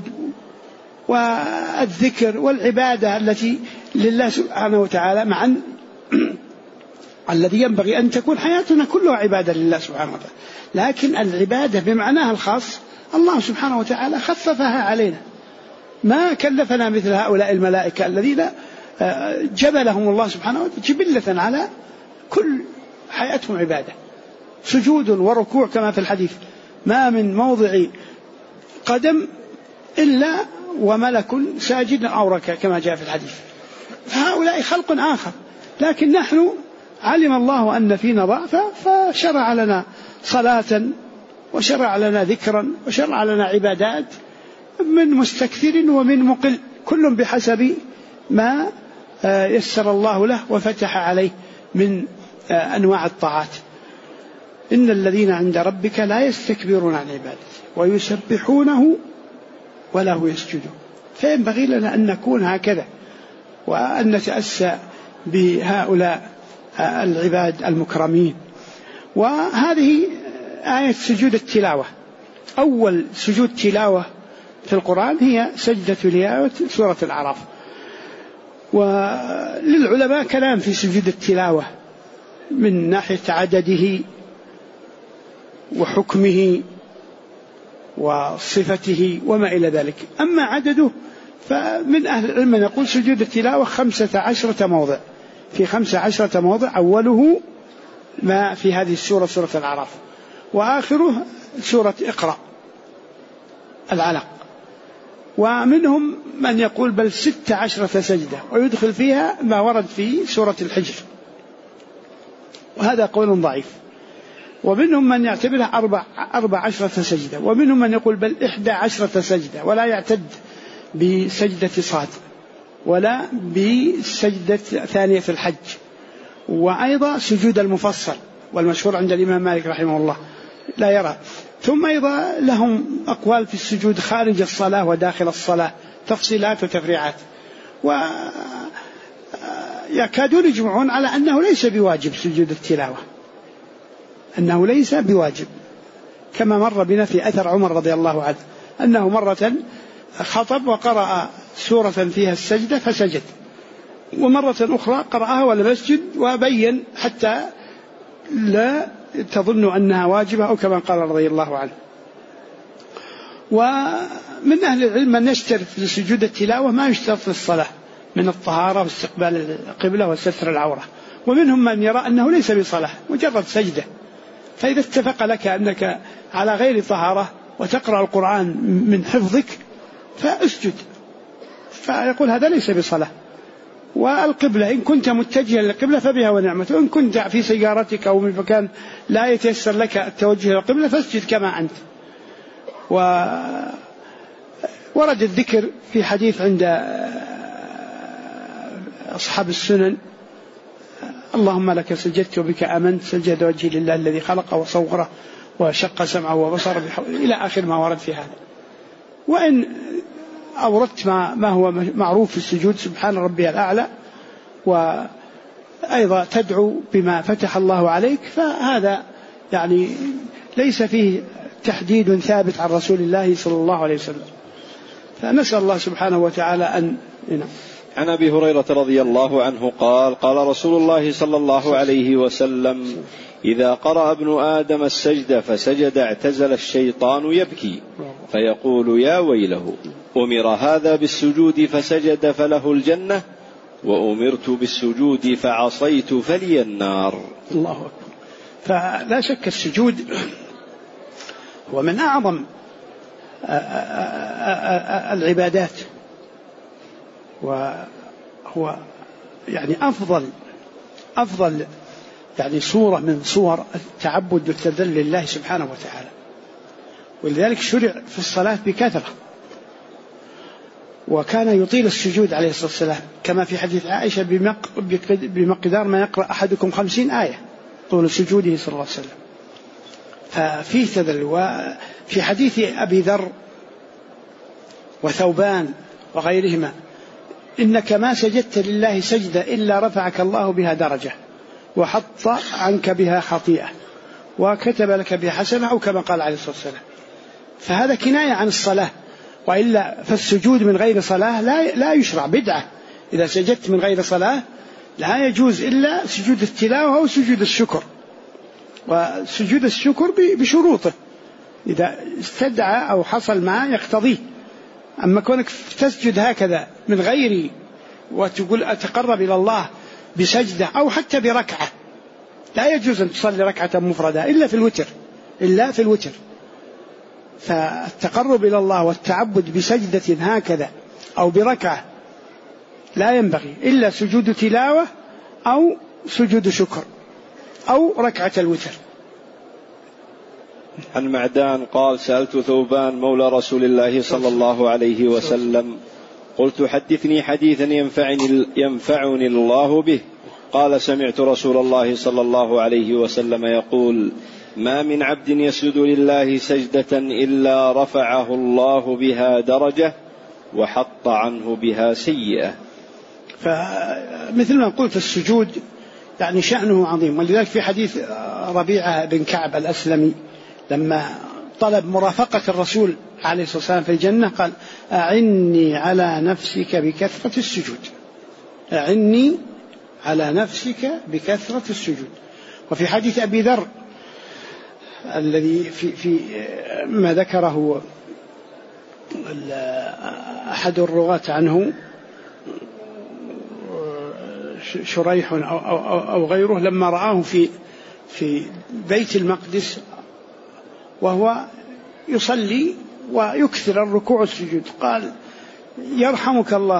والذكر والعبادة التي لله سبحانه وتعالى، مع الذي ينبغي أن تكون حياتنا كلها عبادة لله سبحانه وتعالى. لكن العبادة بمعناها الخاص الله سبحانه وتعالى خففها علينا، ما كلفنا مثل هؤلاء الملائكة الذين جبلهم الله سبحانه وتعالى جبلة على كل حياتهم عبادة، سجود وركوع كما في الحديث، ما من موضع قدم إلا وملك ساجد أو ركع كما جاء في الحديث. فهؤلاء خلق آخر، لكن نحن علم الله أن فينا ضعفا فشرع لنا صلاة وشرع لنا ذكرا وشرع لنا عبادات، من مستكثر ومن مقل، كل بحسب ما يسر الله له وفتح عليه من أنواع الطاعات. إن الذين عند ربك لا يستكبرون عن عبادته ويسبحونه وله يسجدون. فينبغي لنا أن نكون هكذا، وأن نتأسى بهؤلاء العباد المكرمين. وهذه آية سجود التلاوة. أول سجود تلاوة في القرآن هي سجدة تلاوة سورة الأعراف. وللعلماء كلام في سجود التلاوة من ناحية عدده وحكمه وصفته وما إلى ذلك. أما عدده فمن أهل العلم من يقول سجود التلاوة 15 موضع، في 15 موضع، أوله ما في هذه السورة سورة الأعراف، وآخره سورة اقرأ العلق. ومنهم من يقول بل 16 سجدة ويدخل فيها ما ورد في سورة الحجر، وهذا قول ضعيف. ومنهم من يعتبرها 14 سجدة، ومنهم من يقول بل 11 سجدة، ولا يعتد بسجدة صاد ولا بسجدة ثانية في الحج. وأيضا سجود المفصل، والمشهور عند الإمام مالك رحمه الله لا يرى. ثم أيضا لهم أقوال في السجود خارج الصلاة وداخل الصلاة، تفصيلات وتفريعات، ويكادون يجمعون على أنه ليس بواجب سجود التلاوة، أنه ليس بواجب، كما مر بنا في أثر عمر رضي الله عنه أنه مرة خطب وقرأ سورة فيها السجدة فسجد، ومرة أخرى قرأها ولم يسجد، وبين حتى لا تظن أنها واجبة أو كما قال رضي الله عنه. ومن أهل العلم من يشترط لسجود التلاوة ما يشترط للصلاة من الطهارة واستقبال القبلة وستر العورة، ومنهم من يرى أنه ليس بصلاة مجرد سجدة. فإذا اتفق لك أنك على غير طهارة وتقرأ القرآن من حفظك فاسجد، فيقول هذا ليس بصلاة. والقبلة إن كنت متجها للقبلة فبها ونعمة، وإن كنت في سيارتك أو من مكان لا يتيسر لك التوجه إلى القبلة فاسجد كما أنت. ورد الذكر في حديث عند أصحاب السنن اللهم لك سجدت وبك آمنت، سجد وجهي لله الذي خلقه وصوره وشق سمعه وبصره إلى آخر ما ورد في هذا. وإن أوردت ما هو معروف في السجود سبحان ربي الأعلى، وأيضا تدعو بما فتح الله عليك، فهذا يعني ليس فيه تحديد ثابت عن رسول الله صلى الله عليه وسلم. فنسأل الله سبحانه وتعالى أن عن أبي هريرة رضي الله عنه قال قال رسول الله صلى الله عليه وسلم إذا قرأ ابن آدم السجدة فسجد اعتزل الشيطان يبكي فيقول يا ويله أمر هذا بالسجود فسجد فله الجنة وأمرت بالسجود فعصيت فلي النار. الله أكبر. فلا شك السجود هو من أعظم العبادات، وهو يعني أفضل يعني صورة من صور التعبد والتذلل لله سبحانه وتعالى، ولذلك شرع في الصلاة بكثرة، وكان يطيل السجود عليه الصلاة والسلام كما في حديث عائشة بمقدار ما يقرأ أحدكم 50 آية طول سجوده صلى الله عليه وسلم. ففيه تذلل. وفي حديث أبي ذر وثوبان وغيرهما إنك ما سجدت لله سجدة إلا رفعك الله بها درجة وحط عنك بها خطيئة وكتب لك بها حسنة، أو كما قال عليه الصلاة والسلام. فهذا كناية عن الصلاة، وإلا فالسجود من غير صلاة لا يشرع، بدعة. إذا سجدت من غير صلاة لا يجوز إلا سجود التلاوة أو سجود الشكر، وسجود الشكر بشروطه إذا استدعى أو حصل ما يقتضيه. أما كونك تسجد هكذا من غيري وتقول أتقرب إلى الله بسجدة أو حتى بركعة، لا يجوز أن تصلي ركعة مفردة إلا في الوتر. فالتقرب إلى الله والتعبد بسجدة هكذا أو بركعة لا ينبغي إلا سجود تلاوة أو سجود شكر أو ركعة الوتر. عن معدان قال سألت ثوبان مولى رسول الله صلى الله عليه وسلم قلت حدثني حديثا ينفعني الله به. قال سمعت رسول الله صلى الله عليه وسلم يقول ما من عبد يسجد لله سجدة إلا رفعه الله بها درجة وحط عنه بها سيئة. فمثل ما قلت السجود يعني شأنه عظيم، ولذلك في حديث ربيعة بن كعب الأسلمي لما طلب مرافقة الرسول عليه الصلاة والسلام في الجنة قال أعني على نفسك بكثرة السجود، أعني على نفسك بكثرة السجود. وفي حديث أبي ذر الذي في ما ذكره أحد الرواة عنه شريح أو غيره لما رآه في بيت المقدس وهو يصلي ويكثر الركوع والسجود قال يرحمك الله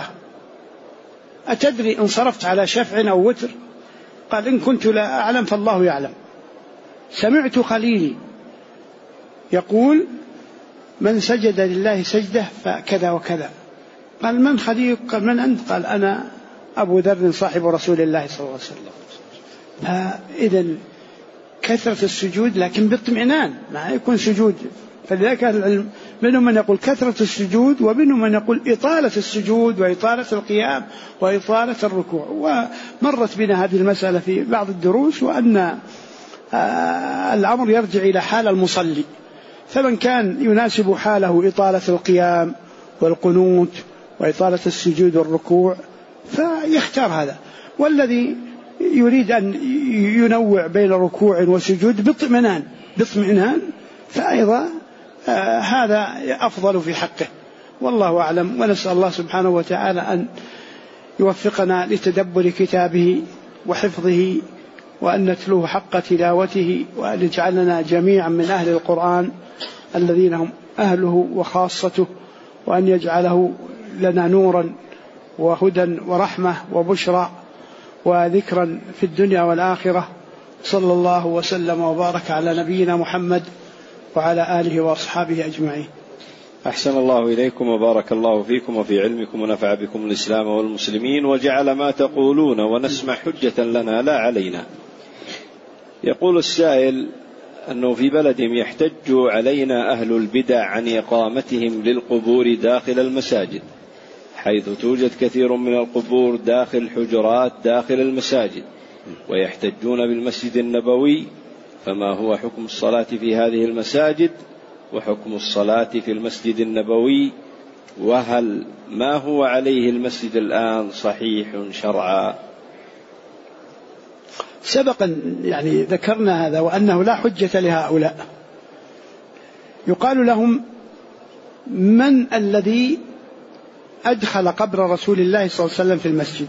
أتدري إن صرفت على شفع أو وتر؟ قال إن كنت لا أعلم فالله يعلم. سمعت خليلي يقول من سجد لله سجدة فكذا وكذا. قال من خليك؟ قال من أنت؟ قال أنا أبو ذر صاحب رسول الله صلى الله عليه وسلم. إذن كثرة السجود لكن باطمئنان، ما يكون سجود. فلذلك العلم منهم من يقول كثرة السجود ومنهم من يقول إطالة السجود وإطالة القيام وإطالة الركوع. ومرت بنا هذه المسألة في بعض الدروس، وأن الأمر يرجع إلى حال المصلي، فمن كان يناسب حاله إطالة القيام والقنوت وإطالة السجود والركوع فيختار هذا، والذي يريد أن ينوع بين ركوع وسجود باطمئنان فأيضا هذا أفضل في حقه، والله أعلم. ونسأل الله سبحانه وتعالى أن يوفقنا لتدبر كتابه وحفظه، وأن نتلوه حق تلاوته، وأن يجعلنا جميعا من أهل القرآن الذين هم أهله وخاصته، وأن يجعله لنا نورا وهدى ورحمة وبشرى وذكرا في الدنيا والآخرة. صلى الله وسلم وبارك على نبينا محمد وعلى آله وأصحابه أجمعين. أحسن الله إليكم وبارك الله فيكم وفي علمكم ونفع بكم الإسلام والمسلمين وجعل ما تقولون ونسمع حجة لنا لا علينا. يقول السائل أنه في بلدهم يحتج علينا أهل البدع عن إقامتهم للقبور داخل المساجد، حيث توجد كثير من القبور داخل حجرات داخل المساجد، ويحتجون بالمسجد النبوي، فما هو حكم الصلاة في هذه المساجد وحكم الصلاة في المسجد النبوي وهل ما هو عليه المسجد الآن صحيح شرعا؟ سبقا يعني ذكرنا هذا، وأنه لا حجة لهؤلاء. يقال لهم: من الذي أدخل قبر رسول الله صلى الله عليه وسلم في المسجد؟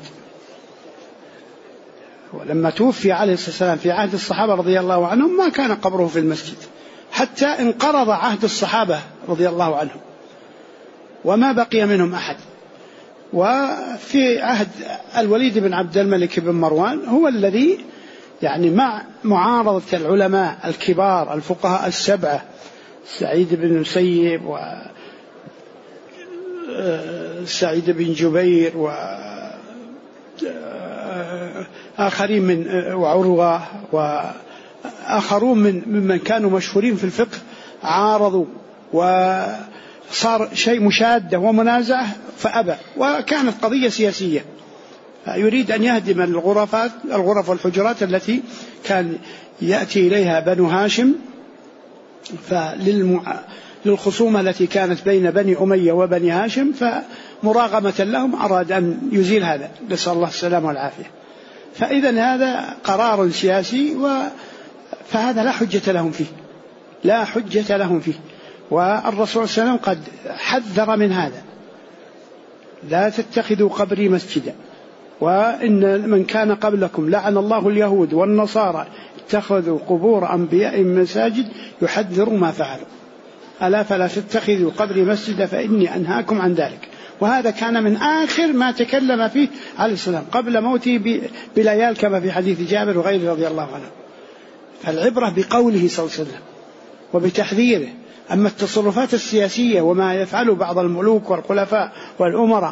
ولما توفي عليه الصلاة والسلام في عهد الصحابة رضي الله عنهم ما كان قبره في المسجد، حتى انقرض عهد الصحابة رضي الله عنهم وما بقي منهم أحد. وفي عهد الوليد بن عبد الملك بن مروان هو الذي يعني مع معارضة العلماء الكبار الفقهاء السبعة سعيد بن المسيب وسعيد بن جبير وآخرين من وعروة وآخرون ممن كانوا مشهورين في الفقه، عارضوا وصار شيء مشادة ومنازعة فأبى، وكانت قضية سياسية، يريد أن يهدم الغرف والحجرات التي كان يأتي إليها بنو هاشم للخصومة التي كانت بين بني أمية وبني هاشم، فمراغمة لهم أراد أن يزيل هذا، نسأل الله السلامة والعافية. فإذا هذا قرار سياسي، فهذا لا حجة لهم فيه، لا حجة لهم فيه. والرسول صلى الله عليه وسلم قد حذر من هذا: لا تتخذوا قبري مسجدا، وإن من كان قبلكم لعن الله اليهود والنصارى اتخذوا قبور أنبيائهم مساجد يحذروا ما فعلوا، ألا فلا تتخذوا قبري مسجدا فإني أنهاكم عن ذلك. وهذا كان من آخر ما تكلم فيه عليه السلام قبل موته بليال، كما في حديث جابر وغيره رضي الله عنه. فالعبرة بقوله صلى الله عليه وسلم وبتحذيره. أما التصرفات السياسية وما يفعله بعض الملوك والخلفاء والأمراء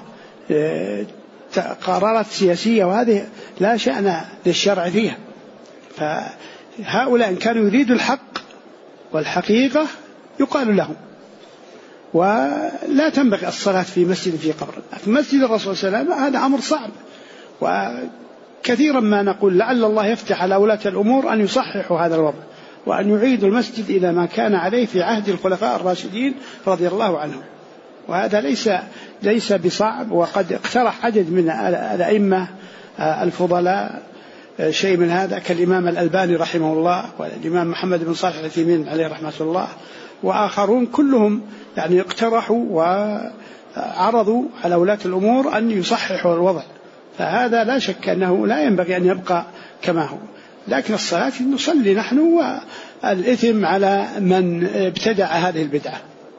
قرارات سياسية، وهذه لا شأن للشرع فيها. فهؤلاء إن كانوا يريدوا الحق والحقيقة يقال لهم. ولا تنبغي الصلاة في مسجد في قبر. في مسجد الرسول صلى الله عليه وسلم هذا أمر صعب، وكثيرا ما نقول لعل الله يفتح على ولاة الأمور أن يصححوا هذا الوضع، وأن يعيدوا المسجد إلى ما كان عليه في عهد الخلفاء الراشدين رضي الله عنهم. وهذا ليس بصعب، وقد اقترح عدد من الأئمة الفضلاء شيء من هذا، كالإمام الألباني رحمه الله، والإمام محمد بن صالح العثيمين عليه رحمة الله، وآخرون كلهم يعني اقترحوا وعرضوا على ولاة الأمور أن يصححوا الوضع. فهذا لا شك أنه لا ينبغي أن يبقى كما هو، لكن الصلاة نصلي نحن، والإثم على من ابتدع هذه البدعة.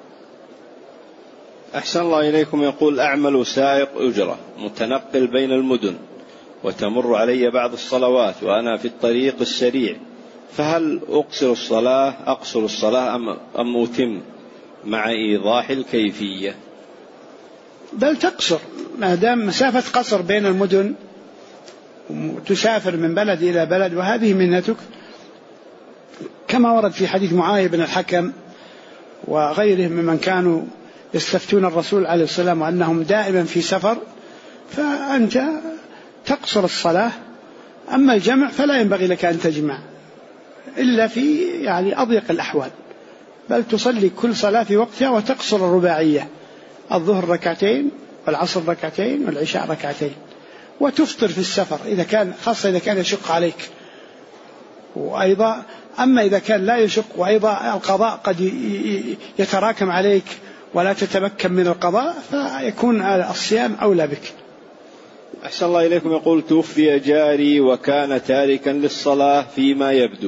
أحسن الله إليكم. يقول: أعمل سائق أجرة متنقل بين المدن، وتمر علي بعض الصلوات وأنا في الطريق السريع، فهل أقصر الصلاة أم أتم، مع إيضاح الكيفية؟ بل تقصر، ما دام مسافة قصر بين المدن، تسافر من بلد إلى بلد، وهذه منتك، كما ورد في حديث معاوية بن الحكم وغيرهم ممن كانوا يستفتون الرسول عليه السلام وأنهم دائما في سفر، فأنت تقصر الصلاة. أما الجمع فلا ينبغي لك أن تجمع إلا في يعني أضيق الأحوال، بل تصلي كل صلاة في وقتها، وتقصر الرباعية: الظهر ركعتين، والعصر ركعتين، والعشاء ركعتين، وتفطر في السفر خاصة إذا كان يشق عليك. وأيضا أما إذا كان لا يشق، وأيضا القضاء قد يتراكم عليك ولا تتمكن من القضاء، فيكون الصيام أولى بك. أحسن الله إليكم. يقول: توفي جاري وكان تاركا للصلاة فيما يبدو.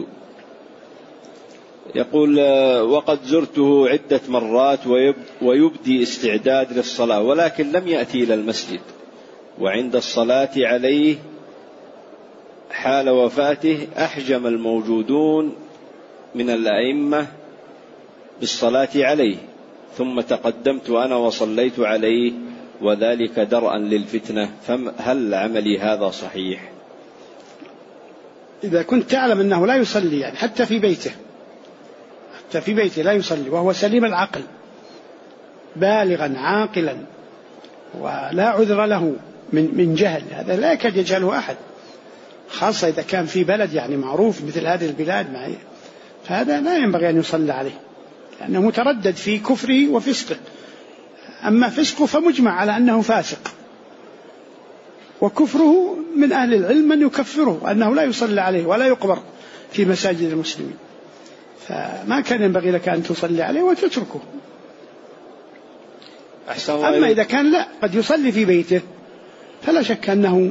يقول: وقد زرته عدة مرات ويبدي استعداد للصلاة، ولكن لم يأتي إلى المسجد، وعند الصلاة عليه حال وفاته أحجم الموجودون من الأئمة بالصلاة عليه، ثم تقدمت أنا وصليت عليه، وذلك درءا للفتنة، فهل عملي هذا صحيح؟ إذا كنت تعلم أنه لا يصلي، يعني حتى في بيته لا يصلي، وهو سليم العقل بالغا عاقلا ولا عذر له من جهل، هذا لا يكاد يجهله أحد، خاصة إذا كان في بلد يعني معروف مثل هذه البلاد معي، فهذا لا ينبغي أن يصلى عليه، لأنه متردد في كفره وفسقه. أما فسقه فمجمع على أنه فاسق، وكفره من أهل العلم من يكفره أنه لا يصلى عليه ولا يقبر في مساجد المسلمين، فما كان ينبغي لك أن تصلي عليه وتتركه. أما إذا كان لا قد يصلي في بيته فلا شك أنه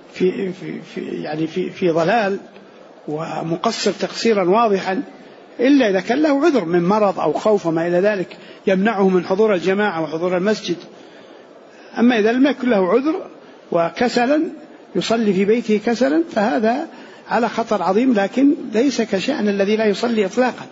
في ضلال ومقصر تقصيرا واضحا، إلا إذا كان له عذر من مرض أو خوف وما إلى ذلك يمنعه من حضور الجماعة وحضور المسجد. أما إذا لم يكن له عذر وكسلا يصلي في بيته كسلا فهذا على خطر عظيم، لكن ليس كشأن الذي لا يصلي إطلاقا.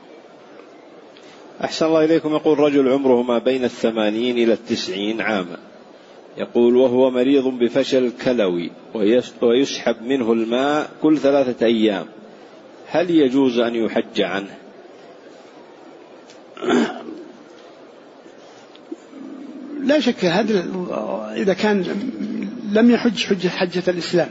أحسن الله إليكم. يقول رجل عمره ما بين 80 إلى 90 عاما، يقول وهو مريض بفشل كلوي ويسحب منه الماء كل 3 أيام، هل يجوز أن يحج عنه؟ لا شك هذا إذا كان لم يحج حجة الإسلام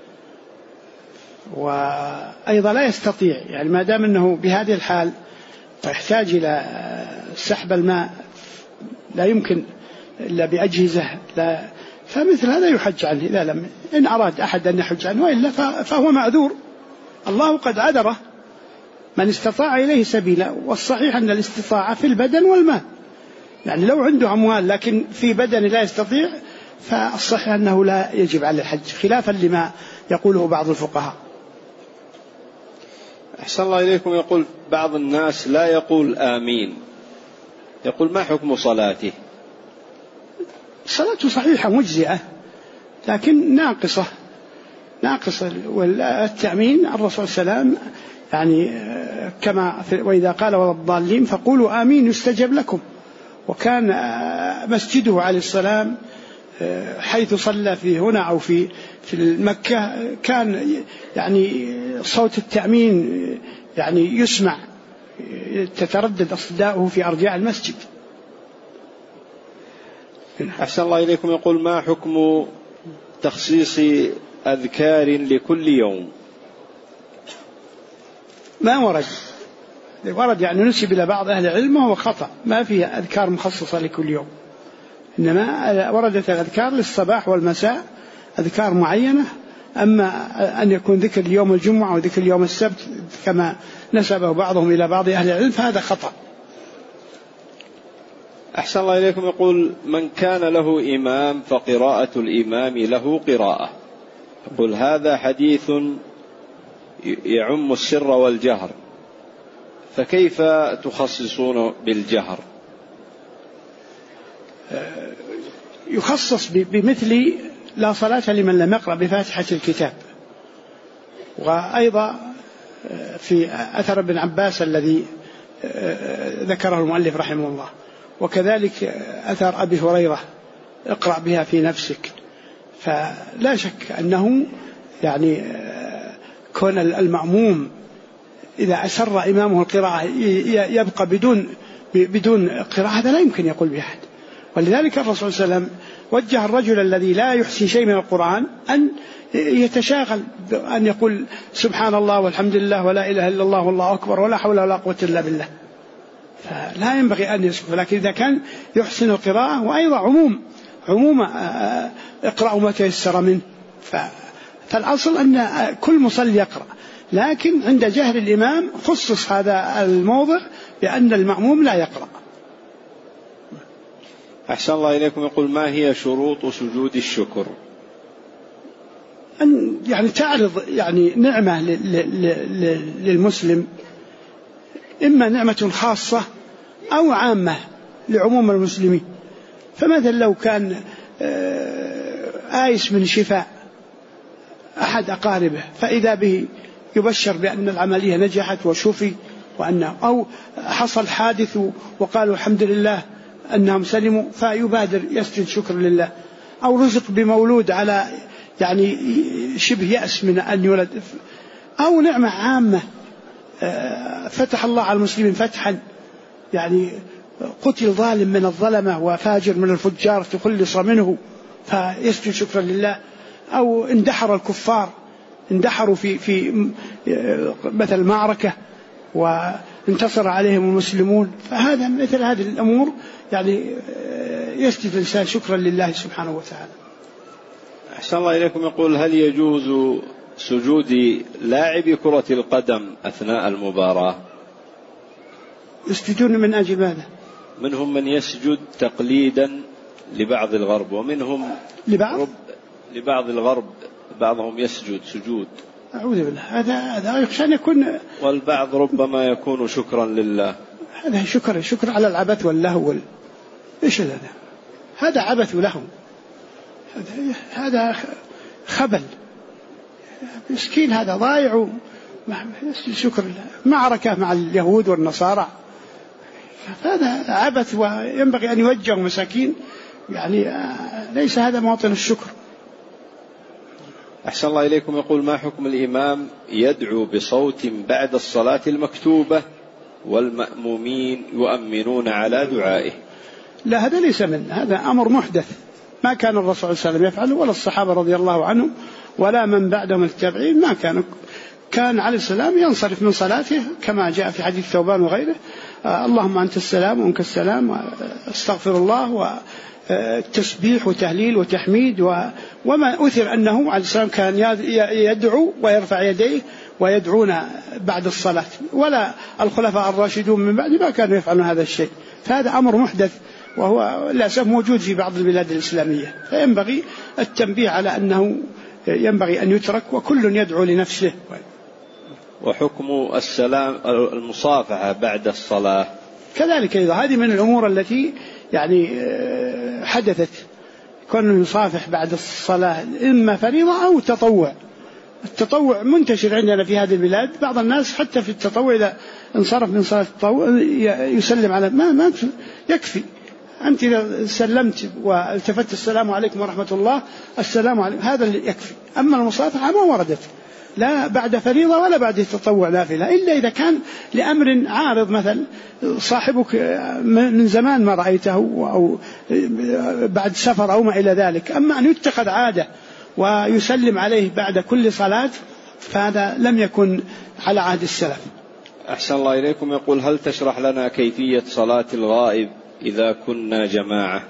وأيضا لا يستطيع، يعني ما دام أنه بهذه الحال ويحتاج إلى سحب الماء لا يمكن إلا بأجهزة فمثل هذا يحج عنه إذا لم إن أراد أحد أن يحج عنه، وإلا فهو معذور. الله قد عذره من استطاع إليه سبيلا، والصحيح أن الاستطاعة في البدن والمال، يعني لو عنده أموال لكن في بدن لا يستطيع فالصحيح أنه لا يجب على الحج، خلافا لما يقوله بعض الفقهاء. أحسن الله إليكم. يقول بعض الناس لا يقول آمين، يقول ما حكم صلاته؟ صلاته صحيحة مجزئة لكن ناقصة. والتأمين الرسول صلى الله عليه وسلم يعني كما وإذا قال ولا الضالين فقولوا آمين يستجب لكم. وكان مسجده عليه السلام حيث صلى في هنا أو في مكة كان يعني صوت التأمين يعني يسمع، تتردد أصداؤه في أرجاء المسجد. أحسن الله إليكم. يقول ما حكم تخصيص أذكار لكل يوم؟ ما ورد يعني نسب إلى بعض أهل العلم وهو خطأ، ما فيه أذكار مخصصة لكل يوم، إنما وردت الأذكار للصباح والمساء أذكار معينة. أما أن يكون ذكر يوم الجمعة وذكر يوم السبت كما نسبه بعضهم إلى بعض أهل العلم فهذا خطأ. أحسن الله إليكم. يقول من كان له إمام فقراءة الإمام له قراءة، يقول هذا حديث يعم السر والجهر، فكيف تخصصون بالجهر؟ يخصص بمثل لا صلاة لمن لم يقرأ بفاتحة الكتاب. وأيضا في أثر ابن عباس الذي ذكره المؤلف رحمه الله، وكذلك أثر أبي هريرة اقرأ بها في نفسك. فلا شك أنه يعني كون المأموم إذا أسر إمامه القراءة يبقى بدون قراءة هذا لا يمكن يقول بأحد. ولذلك الرسول صلى الله عليه وسلم وجه الرجل الذي لا يحسن شيء من القرآن أن يتشاغل أن يقول سبحان الله والحمد لله ولا إله إلا الله والله أكبر ولا حول ولا قوة إلا بالله، فلا ينبغي أن يسكت. لكن إذا كان يحسن القراءة وأيضا عموم اقرأوا ما تيسر منه، فالأصل أن كل مصلي يقرأ، لكن عند جهر الإمام خصص هذا الموضع بأن المأموم لا يقرأ. أحسن الله إليكم. يقول ما هي شروط سجود الشكر؟ أن يعني تعرض يعني نعمة للمسلم، إما نعمة خاصة أو عامة لعموم المسلمين. فمثلا لو كان آيس من شفاء أحد أقاربه فإذا به يبشر بأن العملية نجحت وشفي، أو حصل حادث وقالوا الحمد لله أنهم سلموا فيبادر يسجد شكر لله، أو رزق بمولود على يعني شبه يأس من أن يولد، أو نعمة عامة فتح الله على المسلمين فتحا، يعني قتل ظالم من الظلمة وفاجر من الفجار تخلص منه فيسجد شكرا لله، أو اندحر الكفار اندحروا في مثل معركة انتصر عليهم المسلمون. فهذا مثل هذه الأمور يعني يسجد الإنسان شكرا لله سبحانه وتعالى. أحسن الله إليكم. يقول هل يجوز سجود لاعب كرة القدم أثناء المباراة؟ يسجدون من أجل ماذا؟ منهم من يسجد تقليدا لبعض الغرب، ومنهم لبعض الغرب بعضهم يسجد سجود. أعوذ بالله، هذا يخشى أن يكون، والبعض ربما يكون شكرا لله. هذا شكر على العبث واللهو. إيش هذا عبث ولهو، هذا خبل مسكين، هذا ضايع. شكر معركة مع اليهود والنصارى، هذا عبث وينبغي أن يوجه مساكين، يعني ليس هذا موطن الشكر. أحسن الله إليكم. يقول ما حكم الإمام يدعو بصوت بعد الصلاة المكتوبة والمأمومين يؤمنون على دعائه؟ لا، هذا ليس من، هذا أمر محدث، ما كان الرسول صلى الله عليه وسلم يفعله ولا الصحابة رضي الله عنهم ولا من بعدهم التابعين، ما كان عليه السلام ينصرف من صلاته كما جاء في حديث ثوبان وغيره: اللهم أنت السلام ومنك السلام، استغفر الله، وتسبيح وتهليل وتحميد. وما أثر أنه عليه السلام كان يدعو ويرفع يديه ويدعون بعد الصلاة، ولا الخلفاء الراشدون من بعد ما كانوا يفعلون هذا الشيء. فهذا أمر محدث، وهو للأسف موجود في بعض البلاد الإسلامية، فينبغي التنبيه على أنه ينبغي أن يترك وكل يدعو لنفسه. وحكم السلام المصافحة بعد الصلاة كذلك أيضا، هذه من الأمور التي يعني حدثت، كونه يصافح بعد الصلاة إما فريضة أو تطوع. التطوع منتشر عندنا في هذه البلاد، بعض الناس حتى في التطوع إذا انصرف من صلاة التطوع يسلم على ما يكفي. أنت إذا سلمت والتفت السلام عليكم ورحمة الله، السلام عليكم، هذا اللي يكفي. أما المصافحة ما وردت لا بعد فريضة ولا بعد تطوع نافلة، إلا إذا كان لأمر عارض، مثل صاحبك من زمان ما رأيته أو بعد سفر أو ما إلى ذلك. أما أن يتخذ عادة ويسلم عليه بعد كل صلاة فهذا لم يكن على عهد السلف. أحسن الله إليكم. يقول هل تشرح لنا كيفية صلاة الغائب إذا كنا جماعة؟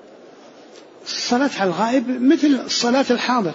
الصلاة على الغائب مثل الصلاة الحاضر،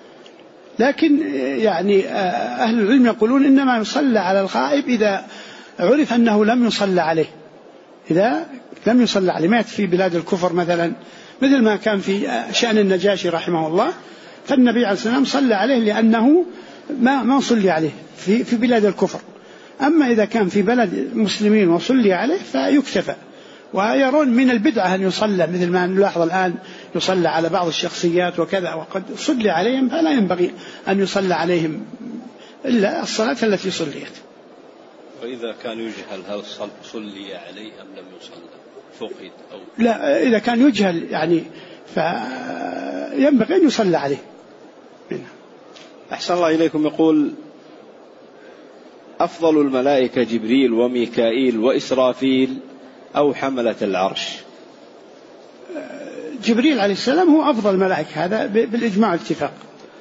لكن يعني أهل العلم يقولون إنما يصلى على الغائب إذا عرف أنه لم يصلى عليه. إذا لم يصلى عليه، مات في بلاد الكفر مثلا، مثل ما كان في شأن النجاشي رحمه الله، فالنبي عليه الصلاة والسلام صلى عليه لأنه ما صلي عليه في بلاد الكفر. أما إذا كان في بلد مسلمين وصلي عليه فيكتفى. ويرون من البدعة أن يصلى، مثل ما نلاحظ الآن يصلى على بعض الشخصيات وكذا، وقد صلي عليهم، فلا ينبغي أن يصلى عليهم إلا الصلاة التي صليت. وإذا كان يجهل هل صلي عليه أم لم يصلى، فقد أو لا، إذا كان يجهل يعني فينبغي أن يصلى عليه. أحسن الله إليكم. يقول أفضل الملائكة جبريل وميكائيل وإسرافيل أو حملة العرش؟ جبريل عليه السلام هو أفضل الملائكة، هذا بالإجماع والاتفاق.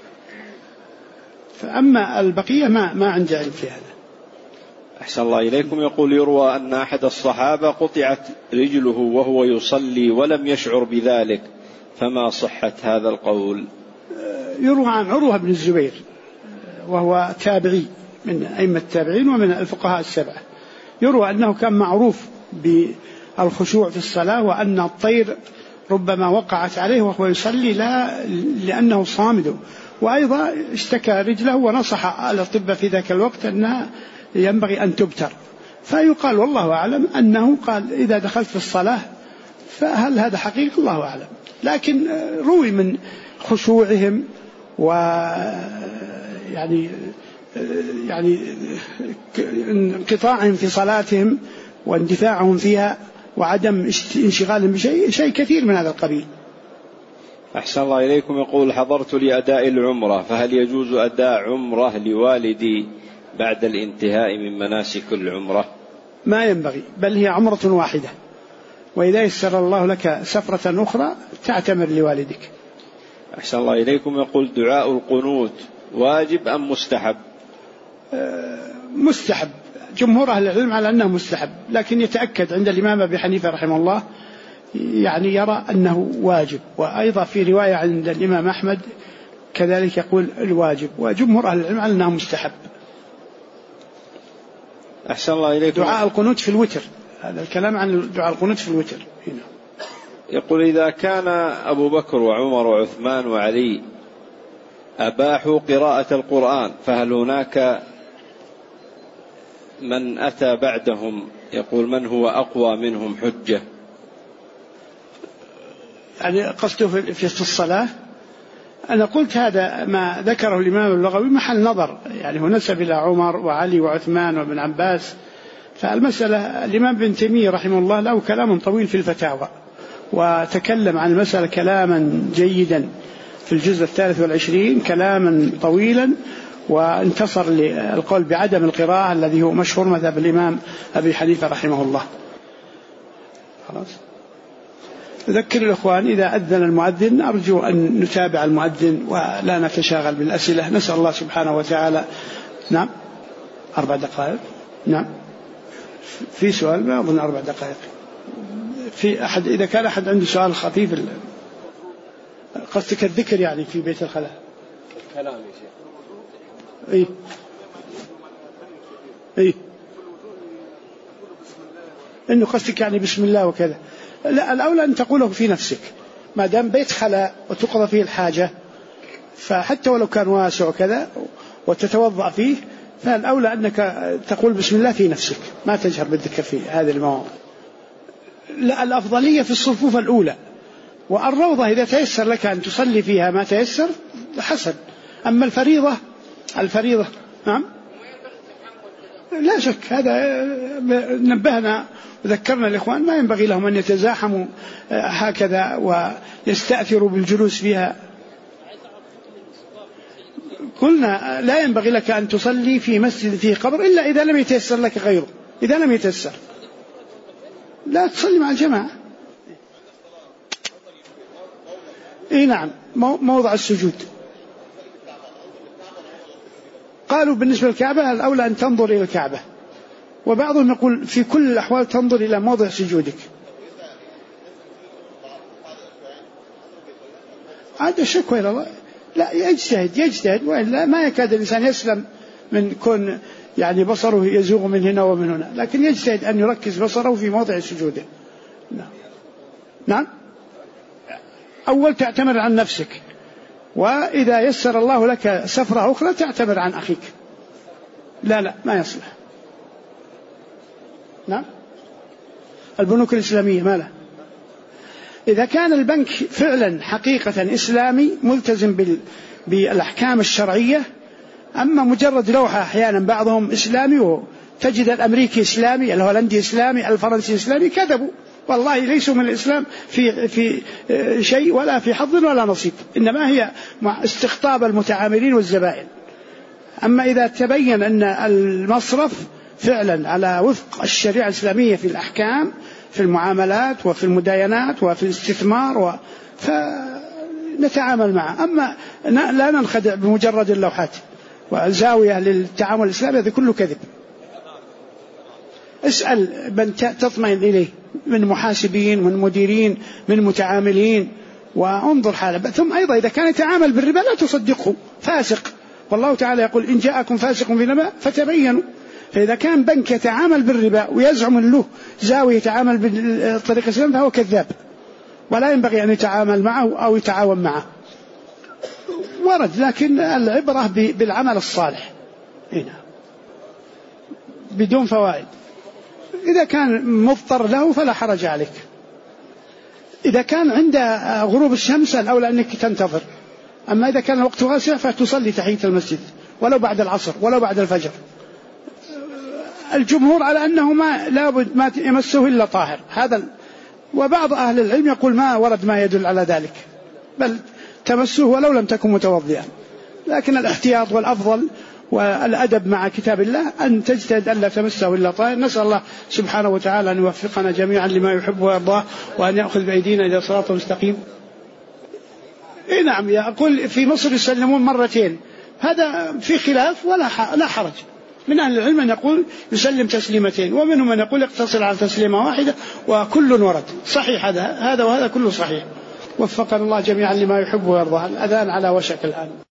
فأما البقية ما عندي علم في هذا. أحسن الله إليكم. يقول يروى أن أحد الصحابة قطعت رجله وهو يصلي ولم يشعر بذلك، فما صحة هذا القول؟ يروى عن عروة بن الزبير، وهو تابعي من أئمة التابعين ومن الفقهاء السبعة، يروى أنه كان معروف بالخشوع في الصلاة، وأن الطير ربما وقعت عليه وهو يصلي لا لأنه صامد. وأيضا اشتكى رجله ونصح الأطباء في ذاك الوقت أنها ينبغي أن تبتر. فيقال والله أعلم أنه قال إذا دخلت في الصلاة، فهل هذا حقيقي الله أعلم. لكن روي من خشوعهم يعني انقطاعهم في صلاتهم واندفاعهم فيها وعدم انشغالهم بشيء كثير من هذا القبيل. أحسن الله إليكم. يقول حضرت لأداء العمرة، فهل يجوز أداء عمرة لوالدي بعد الانتهاء من مناسك العمرة؟ ما ينبغي، بل هي عمرة واحدة، وإذا يسر الله لك سفرة أخرى تعتمر لوالدك. أحسن الله إليكم. يقول دعاء القنوت واجب أم مستحب؟ مستحب، جمهور أهل العلم على أنه مستحب، لكن يتأكد عند الإمام أبي حنيفة رحمه الله يعني يرى أنه واجب، وأيضا في رواية عند الإمام أحمد كذلك يقول الواجب، وجمهور أهل العلم على أنه مستحب. أحسن الله إليكم. دعاء القنوت في الوتر، هذا الكلام عن دعاء القنوت في الوتر هنا. يقول إذا كان أبو بكر وعمر وعثمان وعلي أباحوا قراءة القرآن، فهل هناك من أتى بعدهم يقول من هو أقوى منهم حجة؟ يعني قصده في الصلاة. أنا قلت هذا ما ذكره الإمام اللغوي محل نظر، يعني هو نسب إلى عمر وعلي وعثمان وابن عباس. فالمسألة الإمام ابن تيمية رحمه الله له كلام طويل في الفتاوى، وتكلم عن المسألة كلاما جيدا في الجزء 23 كلاما طويلا، وانتصر للقول بعدم القراءة الذي هو مشهور مذهب الإمام أبي حنيفة رحمه الله. خلاص. أذكر الإخوان إذا أذن المؤذن أرجو أن نتابع المؤذن ولا نتشاغل بالأسئلة. نسأل الله سبحانه وتعالى. نعم 4 دقائق. نعم في سؤال ما أظن 4 دقائق. في أحد إذا كان أحد عنده سؤال خفيف قصدك الذكر يعني في بيت الخلاء كلام يا شيخ. إيه إنه قصدك يعني بسم الله وكذا. لا، الأولى أن تقوله في نفسك، ما دام بيت خلاء وتقضى فيه الحاجة، فحتى ولو كان واسع وكذا وتتوضأ فيه، فالأولى أنك تقول بسم الله في نفسك، ما تجهر بالذكر في هذه المواضع. لا، الأفضلية في الصفوف الأولى، والروضة إذا تيسر لك أن تصلي فيها ما تيسر حسن. أما الفريضة نعم لا شك، هذا نبهنا وذكرنا الإخوان ما ينبغي لهم أن يتزاحموا هكذا ويستأثروا بالجلوس فيها. قلنا لا ينبغي لك أن تصلي في مسجد فيه قبر إلا إذا لم يتيسر لك غيره. إذا لم يتيسر لا تصلي مع الجماعة. إيه نعم، موضع السجود. قالوا بالنسبة للكعبة الأولى أن تنظر إلى الكعبة، وبعضهم يقول في كل الأحوال تنظر إلى موضع سجودك. هذا شكوى إلى الله. لا، يجتهد وإلا ما يكاد الإنسان يسلم من كون يعني بصره يزوغ من هنا ومن هنا، لكن يجتهد أن يركز بصره في موضع سجوده. نعم أول تعتمر عن نفسك، وإذا يسر الله لك سفرة أخرى تعتمر عن أخيك. لا ما يصلح. نعم البنوك الإسلامية ما له. إذا كان البنك فعلا حقيقة إسلامي ملتزم بالأحكام الشرعية، أما مجرد لوحة أحيانا بعضهم إسلامي وتجد الأمريكي إسلامي، الهولندي إسلامي، الفرنسي إسلامي، كذبوا والله ليسوا من الإسلام في شيء ولا في حظ ولا نصيب، إنما هي استقطاب المتعاملين والزبائن. أما إذا تبين أن المصرف فعلا على وفق الشريعة الإسلامية في الأحكام في المعاملات وفي المداينات وفي الاستثمار فنتعامل معه. أما لا ننخدع بمجرد اللوحات وزاوية للتعامل الإسلامي، هذا كله كذب. اسأل من تطمئن إليه من محاسبين، من مديرين، من متعاملين، وانظر حاله. ثم أيضا إذا كان يتعامل بالربا لا تصدقه، فاسق، والله تعالى يقول إن جاءكم فاسق بنبأ فتبينوا. فإذا كان بنك يتعامل بالربا ويزعم أن له زاوية يتعامل بالطريقة الإسلامية فهو كذاب، ولا ينبغي أن يتعامل معه أو يتعاون معه. ورد، لكن العبرة بالعمل الصالح هنا بدون فوائد. إذا كان مضطر له فلا حرج عليك. إذا كان عند غروب الشمس الأولى أنك تنتظر، أما إذا كان الوقت واسع فتصلي تحية المسجد ولو بعد العصر ولو بعد الفجر. الجمهور على أنه لابد ما يمسه إلا طاهر، هذا. وبعض أهل العلم يقول ما ورد ما يدل على ذلك، بل تمسه ولو لم تكن متوضئا. لكن الاحتياط والأفضل والأدب مع كتاب الله أن تجتهد أن لا تمسه إلا طاهر. نسأل الله سبحانه وتعالى أن يوفقنا جميعا لما يحب ويرضاه، وأن يأخذ بأيدينا إلى صراط مستقيم. نعم، يقول في مصر يسلمون مرتين، هذا في خلاف ولا حرج. من أهل العلم من يقول يسلم تسليمتين، ومنهم من يقول يقتصر على تسليمة واحدة، وكل ورد صحيح، هذا وهذا كله صحيح. وفقنا الله جميعا لما يحب ويرضى. الأذان على وشك الآن.